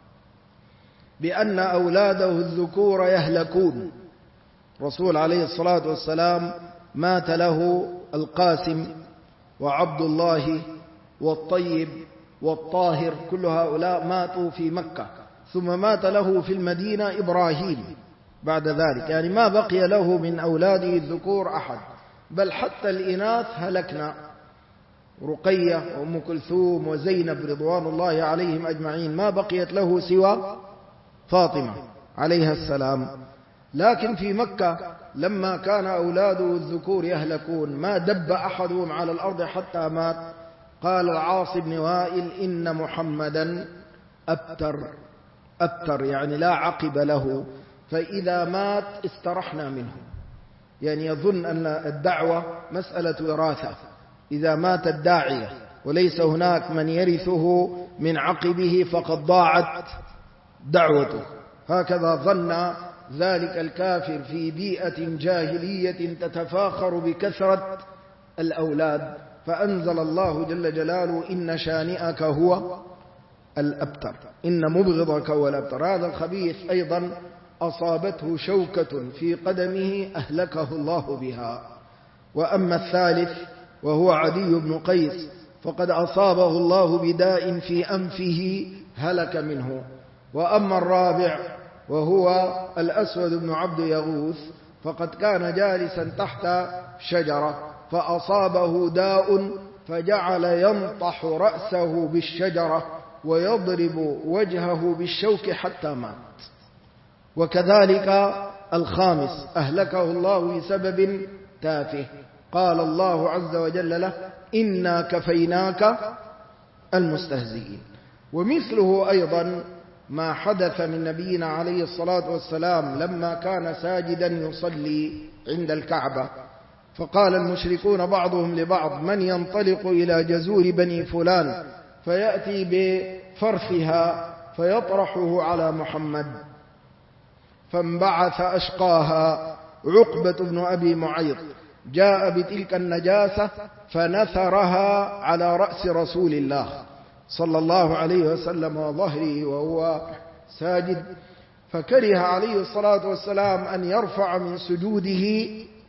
B: بأن أولاده الذكور يهلكون. رسول عليه الصلاة والسلام مات له القاسم وعبد الله والطيب والطاهر، كل هؤلاء ماتوا في مكة، ثم مات له في المدينة إبراهيم بعد ذلك، يعني ما بقي له من أولاده الذكور أحد، بل حتى الإناث هلكنا، رقية وأم كلثوم وزينب رضوان الله عليهم أجمعين، ما بقيت له سوى فاطمة عليها السلام. لكن في مكة لما كان أولاده الذكور يهلكون ما دب أحدهم على الأرض حتى مات. قال العاص بن وائل إن محمدا أبتر، يعني لا عقب له، فإذا مات استرحنا منه، يعني يظن أن الدعوة مسألة وراثة، إذا مات الداعية وليس هناك من يرثه من عقبه فقد ضاعت دعوته. هكذا ظن ذلك الكافر في بيئة جاهلية تتفاخر بكثرة الأولاد، فأنزل الله جل جلاله إن شانئك هو الأبتر، إن مبغضك هو الأبتر. هذا الخبيث أيضا أصابته شوكة في قدمه أهلكه الله بها. وأما الثالث وهو عدي بن قيس فقد أصابه الله بداء في أنفه هلك منه. وأما الرابع وهو الأسود بن عبد يغوث فقد كان جالسا تحت شجرة فأصابه داء فجعل ينطح رأسه بالشجرة ويضرب وجهه بالشوك حتى مات. وكذلك الخامس أهلكه الله بسبب تافه، قال الله عز وجل له إنا كفيناك المستهزئين. ومثله أيضا ما حدث من نبينا عليه الصلاة والسلام لما كان ساجدا يصلي عند الكعبة، فقال المشركون بعضهم لبعض من ينطلق إلى جزور بني فلان فيأتي بفرثها فيطرحه على محمد، فانبعث أشقاها عقبة بن أبي معيط جاء بتلك النجاسة فنثرها على رأس رسول الله صلى الله عليه وسلم وظهره وهو ساجد، فكره عليه الصلاة والسلام أن يرفع من سجوده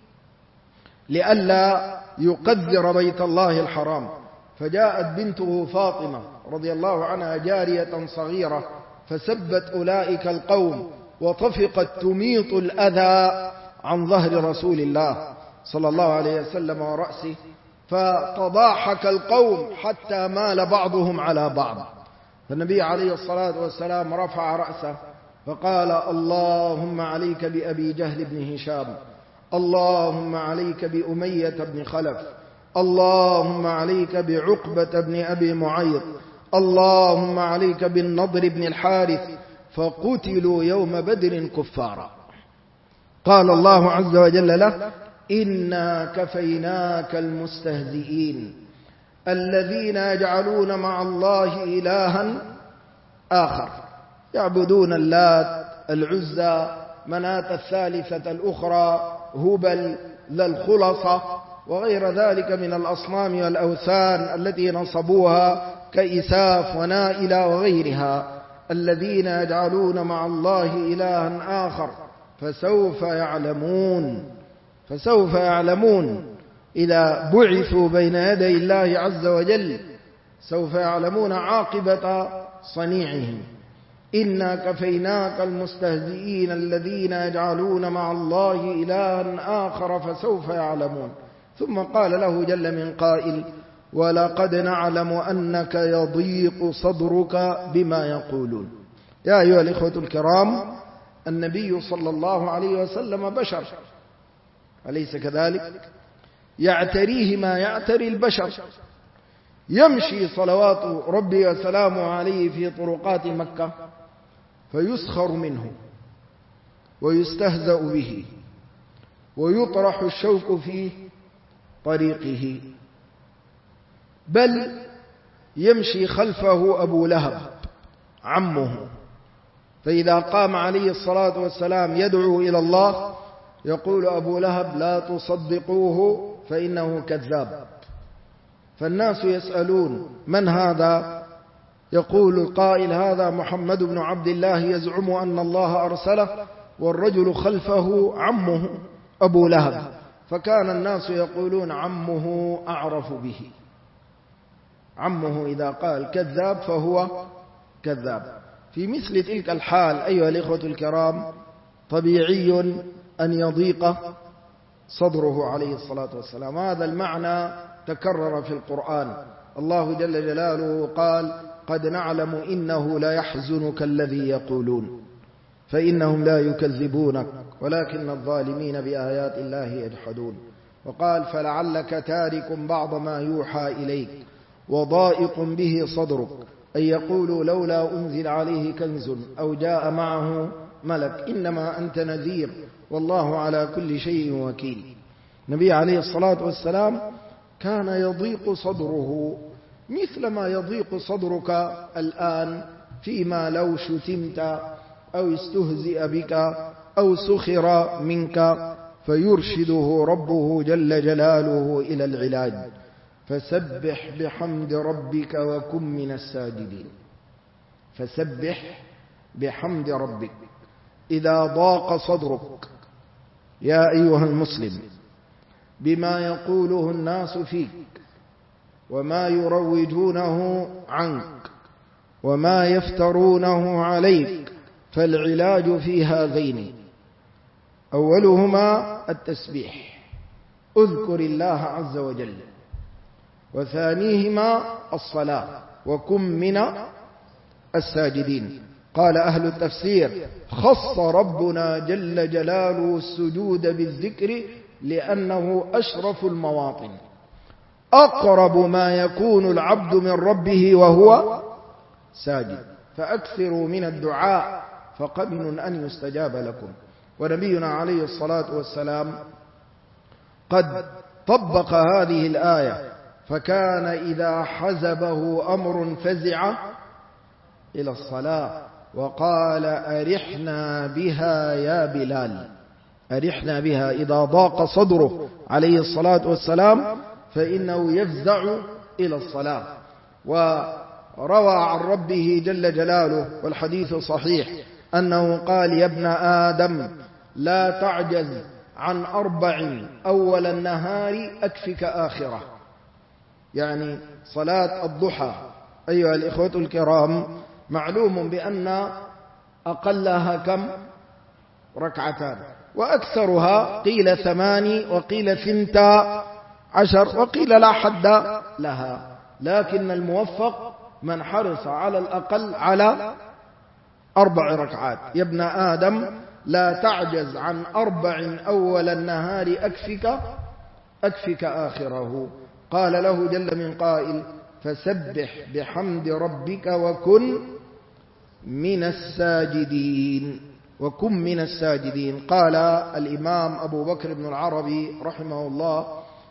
B: لئلا يقذر بيت الله الحرام. فجاءت بنته فاطمة رضي الله عنها جارية صغيرة فسبت أولئك القوم وطفقت تميط الأذى عن ظهر رسول الله صلى الله عليه وسلم ورأسه، فتضاحك القوم حتى مال بعضهم على بعض. فالنبي عليه الصلاة والسلام رفع رأسه فقال اللهم عليك بأبي جهل بن هشام، اللهم عليك بأمية بن خلف، اللهم عليك بعقبة بن أبي معيط، اللهم عليك بالنضر بن الحارث، فقتلوا يوم بدر كفارا. قال الله عز وجل له إنا كفيناك المستهزئين الذين يجعلون مع الله إلها آخر، يعبدون اللات العزى مناة الثالثة الأخرى هبل ذا الخلصة وغير ذلك من الأصنام والأوثان التي نصبوها كإساف ونائلة وغيرها، الذين يجعلون مع الله إلها آخر فسوف يعلمون إذا بعثوا بين يدي الله عز وجل سوف يعلمون عاقبة صنيعهم. إنا كفيناك المستهزئين الذين يجعلون مع الله إلها آخر فسوف يعلمون. ثم قال له جل من قائل ولقد نعلم أنك يضيق صدرك بما يقولون. يا أيها الإخوة الكرام، النبي صلى الله عليه وسلم بشر أليس كذلك؟ يعتريه ما يعتري البشر، يمشي صلوات ربي وسلامه عليه في طرقات مكة فيسخر منه ويستهزأ به ويطرح الشوك في طريقه، بل يمشي خلفه أبو لهب عمه، فإذا قام عليه الصلاة والسلام يدعو إلى الله يقول أبو لهب لا تصدقوه فإنه كذاب. فالناس يسألون من هذا؟ يقول القائل هذا محمد بن عبد الله يزعم أن الله أرسله، والرجل خلفه عمه أبو لهب، فكان الناس يقولون عمه أعرف به، عمه إذا قال كذاب فهو كذاب. في مثل تلك الحال أيها الإخوة الكرام طبيعي أن يضيق صدره عليه الصلاة والسلام. هذا المعنى تكرر في القرآن، الله جل جلاله قال قد نعلم إنه لا يحزنك الذي يقولون فإنهم لا يكذبونك ولكن الظالمين بآيات الله يجحدون. وقال فلعلك تارك بعض ما يوحى إليك وضائق به صدرك أن يقولوا لولا أنزل عليه كنز أو جاء معه ملك إنما أنت نذير والله على كل شيء وكيل. النبي عليه الصلاة والسلام كان يضيق صدره مثل ما يضيق صدرك الآن فيما لو شتمت أو استهزئ بك أو سخر منك، فيرشده ربه جل جلاله إلى العلاج. فسبح بحمد ربك وكن من الساجدين. فسبح بحمد ربك إذا ضاق صدرك يا أيها المسلم بما يقوله الناس فيك وما يروجونه عنك وما يفترونه عليك، فالعلاج في هذين: أولهما التسبيح، اذكر الله عز وجل، وثانيهما الصلاة، وكن من الساجدين. قال أهل التفسير: خص ربنا جل جلاله السجود بالذكر لأنه أشرف المواطن، أقرب ما يكون العبد من ربه وهو ساجد، فأكثروا من الدعاء فقمن أن يستجاب لكم. ونبينا عليه الصلاة والسلام قد طبق هذه الآية، فكان إذا حزبه أمر فزع إلى الصلاة وقال: أرحنا بها يا بلال. أرحنا بها، إذا ضاق صدره عليه الصلاة والسلام فإنه يفزع إلى الصلاة. وروى عن ربه جل جلاله والحديث صحيح أنه قال: يا ابن آدم لا تعجز عن 4 أول النهار أكفك آخرة. يعني صلاة الضحى أيها الإخوة الكرام معلوم بأن أقلها كم؟ 2 وأكثرها قيل 8 وقيل 12 وقيل لا حد لها، لكن الموفق من حرص على الأقل على 4 ركعات. يا ابن آدم لا تعجز عن 4 أول النهار أكفك آخره. قال له جل من قائل: فسبح بحمد ربك وكن من الساجدين. وكن من الساجدين. قال الإمام أبو بكر بن العربي رحمه الله: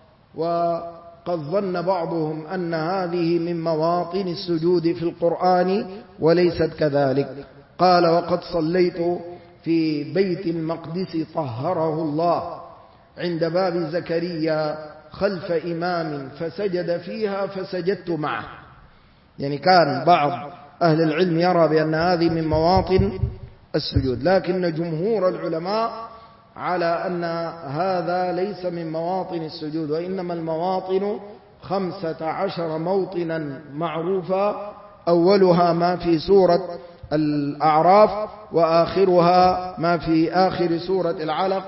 B: وقد ظن بعضهم أن هذه من مواطن السجود في القرآن وليست كذلك. قال: وقد صليت في بيت المقدس طهره الله عند باب زكريا خلف إمام فسجد فيها فسجدت معه. يعني كان بعض أهل العلم يرى بأن هذه من مواطن السجود، لكن جمهور العلماء على أن هذا ليس من مواطن السجود، وإنما المواطن 15 موطنا معروفة، أولها ما في سورة الأعراف، وآخرها ما في آخر سورة العلق: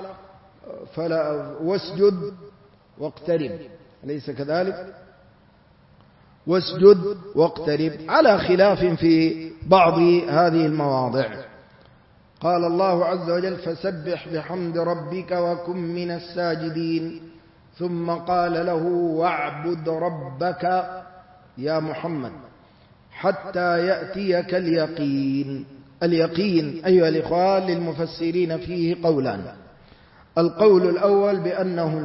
B: واسجد واقترب، أليس كذلك؟ واسجد واقترب، على خلاف في بعض هذه المواضع. قال الله عز وجل: فسبح بحمد ربك وكن من الساجدين. ثم قال له: واعبد ربك يا محمد حتى يأتيك اليقين. اليقين أيها الإخوان للمفسرين فيه قولان: القول الأول بأنه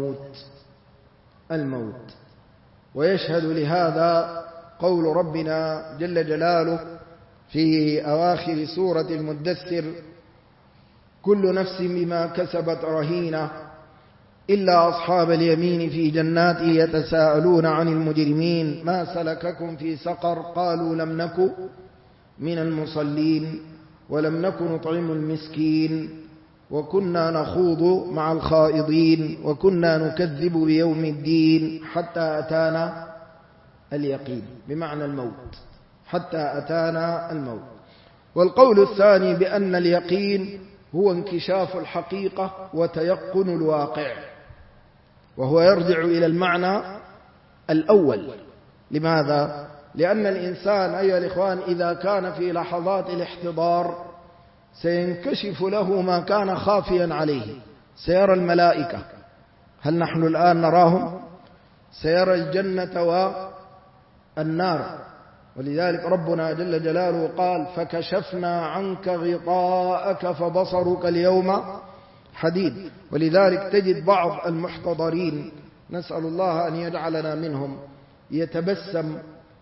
B: الموت، ويشهد لهذا قول ربنا جل جلاله في أواخر سورة المدثر: كل نفس بما كسبت رهينة إلا أصحاب اليمين في جنات يتساءلون عن المجرمين ما سلككم في سقر قالوا لم نك من المصلين ولم نك نطعم المسكين وكنا نخوض مع الخائضين وكنا نكذب بيوم الدين حتى أتانا اليقين، بمعنى الموت، حتى أتانا الموت. والقول الثاني بأن اليقين هو انكشاف الحقيقة وتيقن الواقع، وهو يرجع إلى المعنى الأول. لماذا؟ لأن الإنسان أيها الإخوان إذا كان في لحظات الاحتضار سينكشف له ما كان خافيا عليه، سيرى الملائكة، هل نحن الآن نراهم؟ سيرى الجنة والنار، ولذلك ربنا جل جلاله قال: فكشفنا عنك غطاءك فبصرك اليوم حديد. ولذلك تجد بعض المحتضرين نسأل الله أن يجعلنا منهم، يتبسم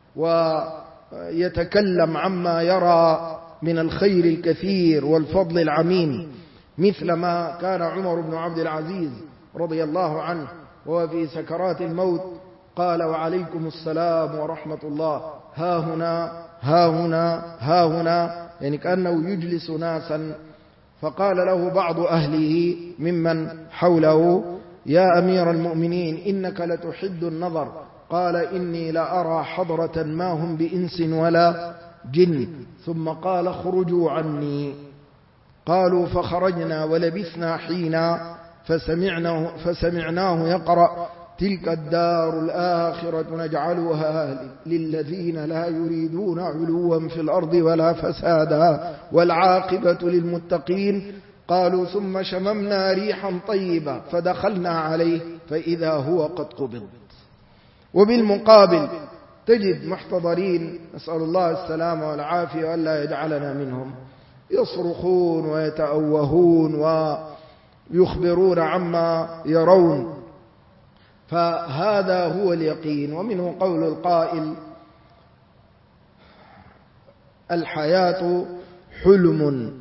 B: ويتكلم عما يرى من الخير الكثير والفضل العميم، مثل ما كان عمر بن عبد العزيز رضي الله عنه وهو في سكرات الموت قال: وعليكم السلام ورحمة الله، ها هنا ها هنا ها هنا، يعني كأنه يجلس ناسا. فقال له بعض أهله ممن حوله: يا أمير المؤمنين إنك لتحد النظر. قال: إني لأرى حضرة ما هم بإنس ولا جن. ثم قال: اخرجوا عني. قالوا: فخرجنا ولبثنا حينا فسمعناه يقرأ: تلك الدار الآخرة نجعلها للذين لا يريدون علوا في الأرض ولا فسادا والعاقبة للمتقين. قالوا: ثم شممنا ريحا طيبة فدخلنا عليه فإذا هو قد قبض. وبالمقابل تجد محتضرين، نسأل الله السلامة والعافية وألا يجعلنا منهم، يصرخون ويتأوهون ويخبرون عما يرون. فهذا هو اليقين. ومنه قول القائل: الحياة حلم،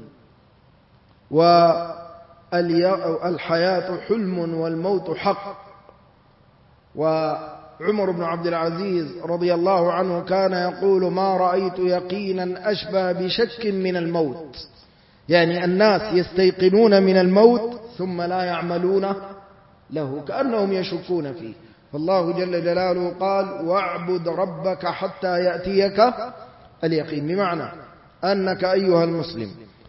B: والحياة حلم والموت حق. وعمر بن عبد العزيز رضي الله عنه كان يقول: ما رأيت يقينا أشبه بشك من الموت. يعني الناس يستيقنون من الموت ثم لا يعملون له، كأنهم يشكون فيه. فالله جل جلاله قال: واعبد ربك حتى يأتيك اليقين، بمعنى أنك أيها المسلم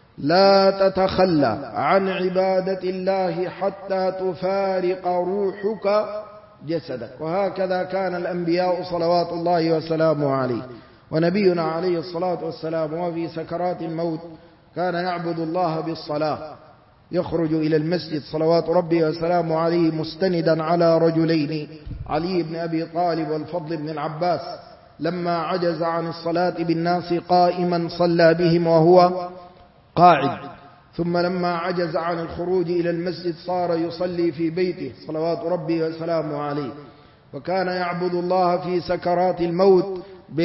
B: لا تتخلى عن عبادة الله حتى تفارق روحك جسدك. وهكذا كان الأنبياء صلوات الله وسلامه عليه. ونبينا عليه الصلاة والسلام وفي سكرات الموت كان يعبد الله بالصلاة، يخرج إلى المسجد صلوات ربي وسلامه عليه مستندا على رجلين، علي بن أبي طالب والفضل بن العباس. لما عجز عن الصلاة بالناس قائما صلى بهم وهو قاعد، ثم لما عجز عن الخروج إلى المسجد صار يصلي في بيته صلوات ربي وسلامه عليه. وكان يعبد الله في سكرات الموت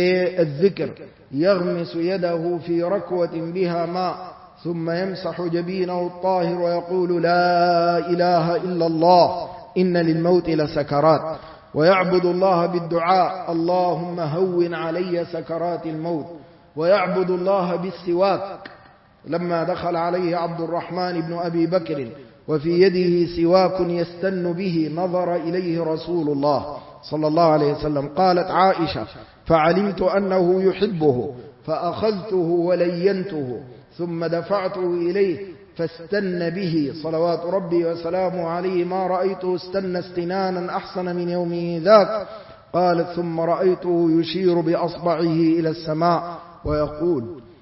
B: بالذكر، يغمس يده في ركوة بها ماء ثم يمسح جبينه الطاهر ويقول: لا إله إلا الله إن للموت لسكرات. ويعبد الله بالدعاء: اللهم هون علي سكرات الموت. ويعبد الله بالسواك، لما دخل عليه عبد الرحمن بن أبي بكر وفي يده سواك يستن به نظر إليه رسول الله صلى الله عليه وسلم. قالت عائشة: فعلمت أنه يحبه فأخذته ولينته ثم دفعته إليه فاستن به صلوات ربي وسلامه عليه، ما رأيته استن استنانا أحسن من يومه ذاك. قالت: ثم رأيته يشير بأصبعه إلى السماء ويقول: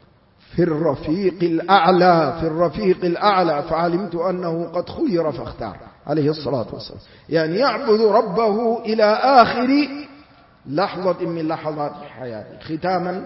B: في الرفيق الأعلى في الرفيق الأعلى، فعلمت أنه قد خير فاختار عليه الصلاة والسلام. يعني يعبد ربه إلى آخر لحظة من لحظات حياته. ختاما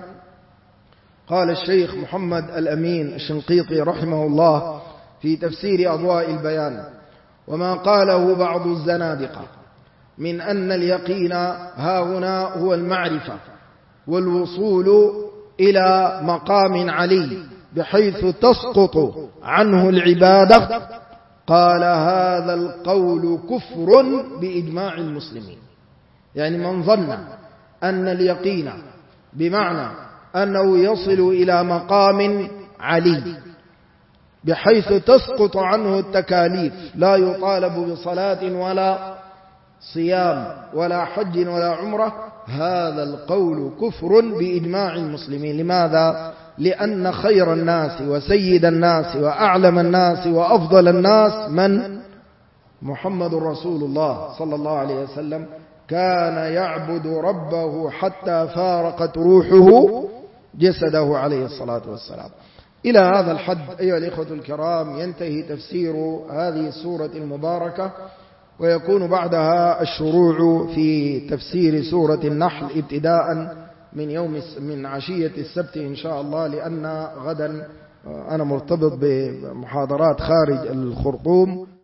B: قال الشيخ محمد الأمين الشنقيطي رحمه الله في تفسير أضواء البيان: وما قاله بعض الزنادقة من أن اليقين ها هنا هو المعرفة والوصول إلى مقام علي بحيث تسقط عنه العبادة، قال: هذا القول كفر بإجماع المسلمين. يعني من ظن أن اليقين بمعنى أنه يصل إلى مقام علي بحيث تسقط عنه التكاليف، لا يطالب بصلاة ولا صيام ولا حج ولا عمرة، هذا القول كفر بإجماع المسلمين. لماذا؟ لأن خير الناس وسيد الناس وأعلم الناس وأفضل الناس من؟ محمد رسول الله صلى الله عليه وسلم، كان يعبد ربه حتى فارقت روحه جسده عليه الصلاة والسلام. إلى هذا الحد أيها الإخوة الكرام ينتهي تفسير هذه السورة المباركة، ويكون بعدها الشروع في تفسير سورة النحل ابتداء من عشية السبت إن شاء الله، لأن غدا أنا مرتبط بمحاضرات خارج الخرطوم.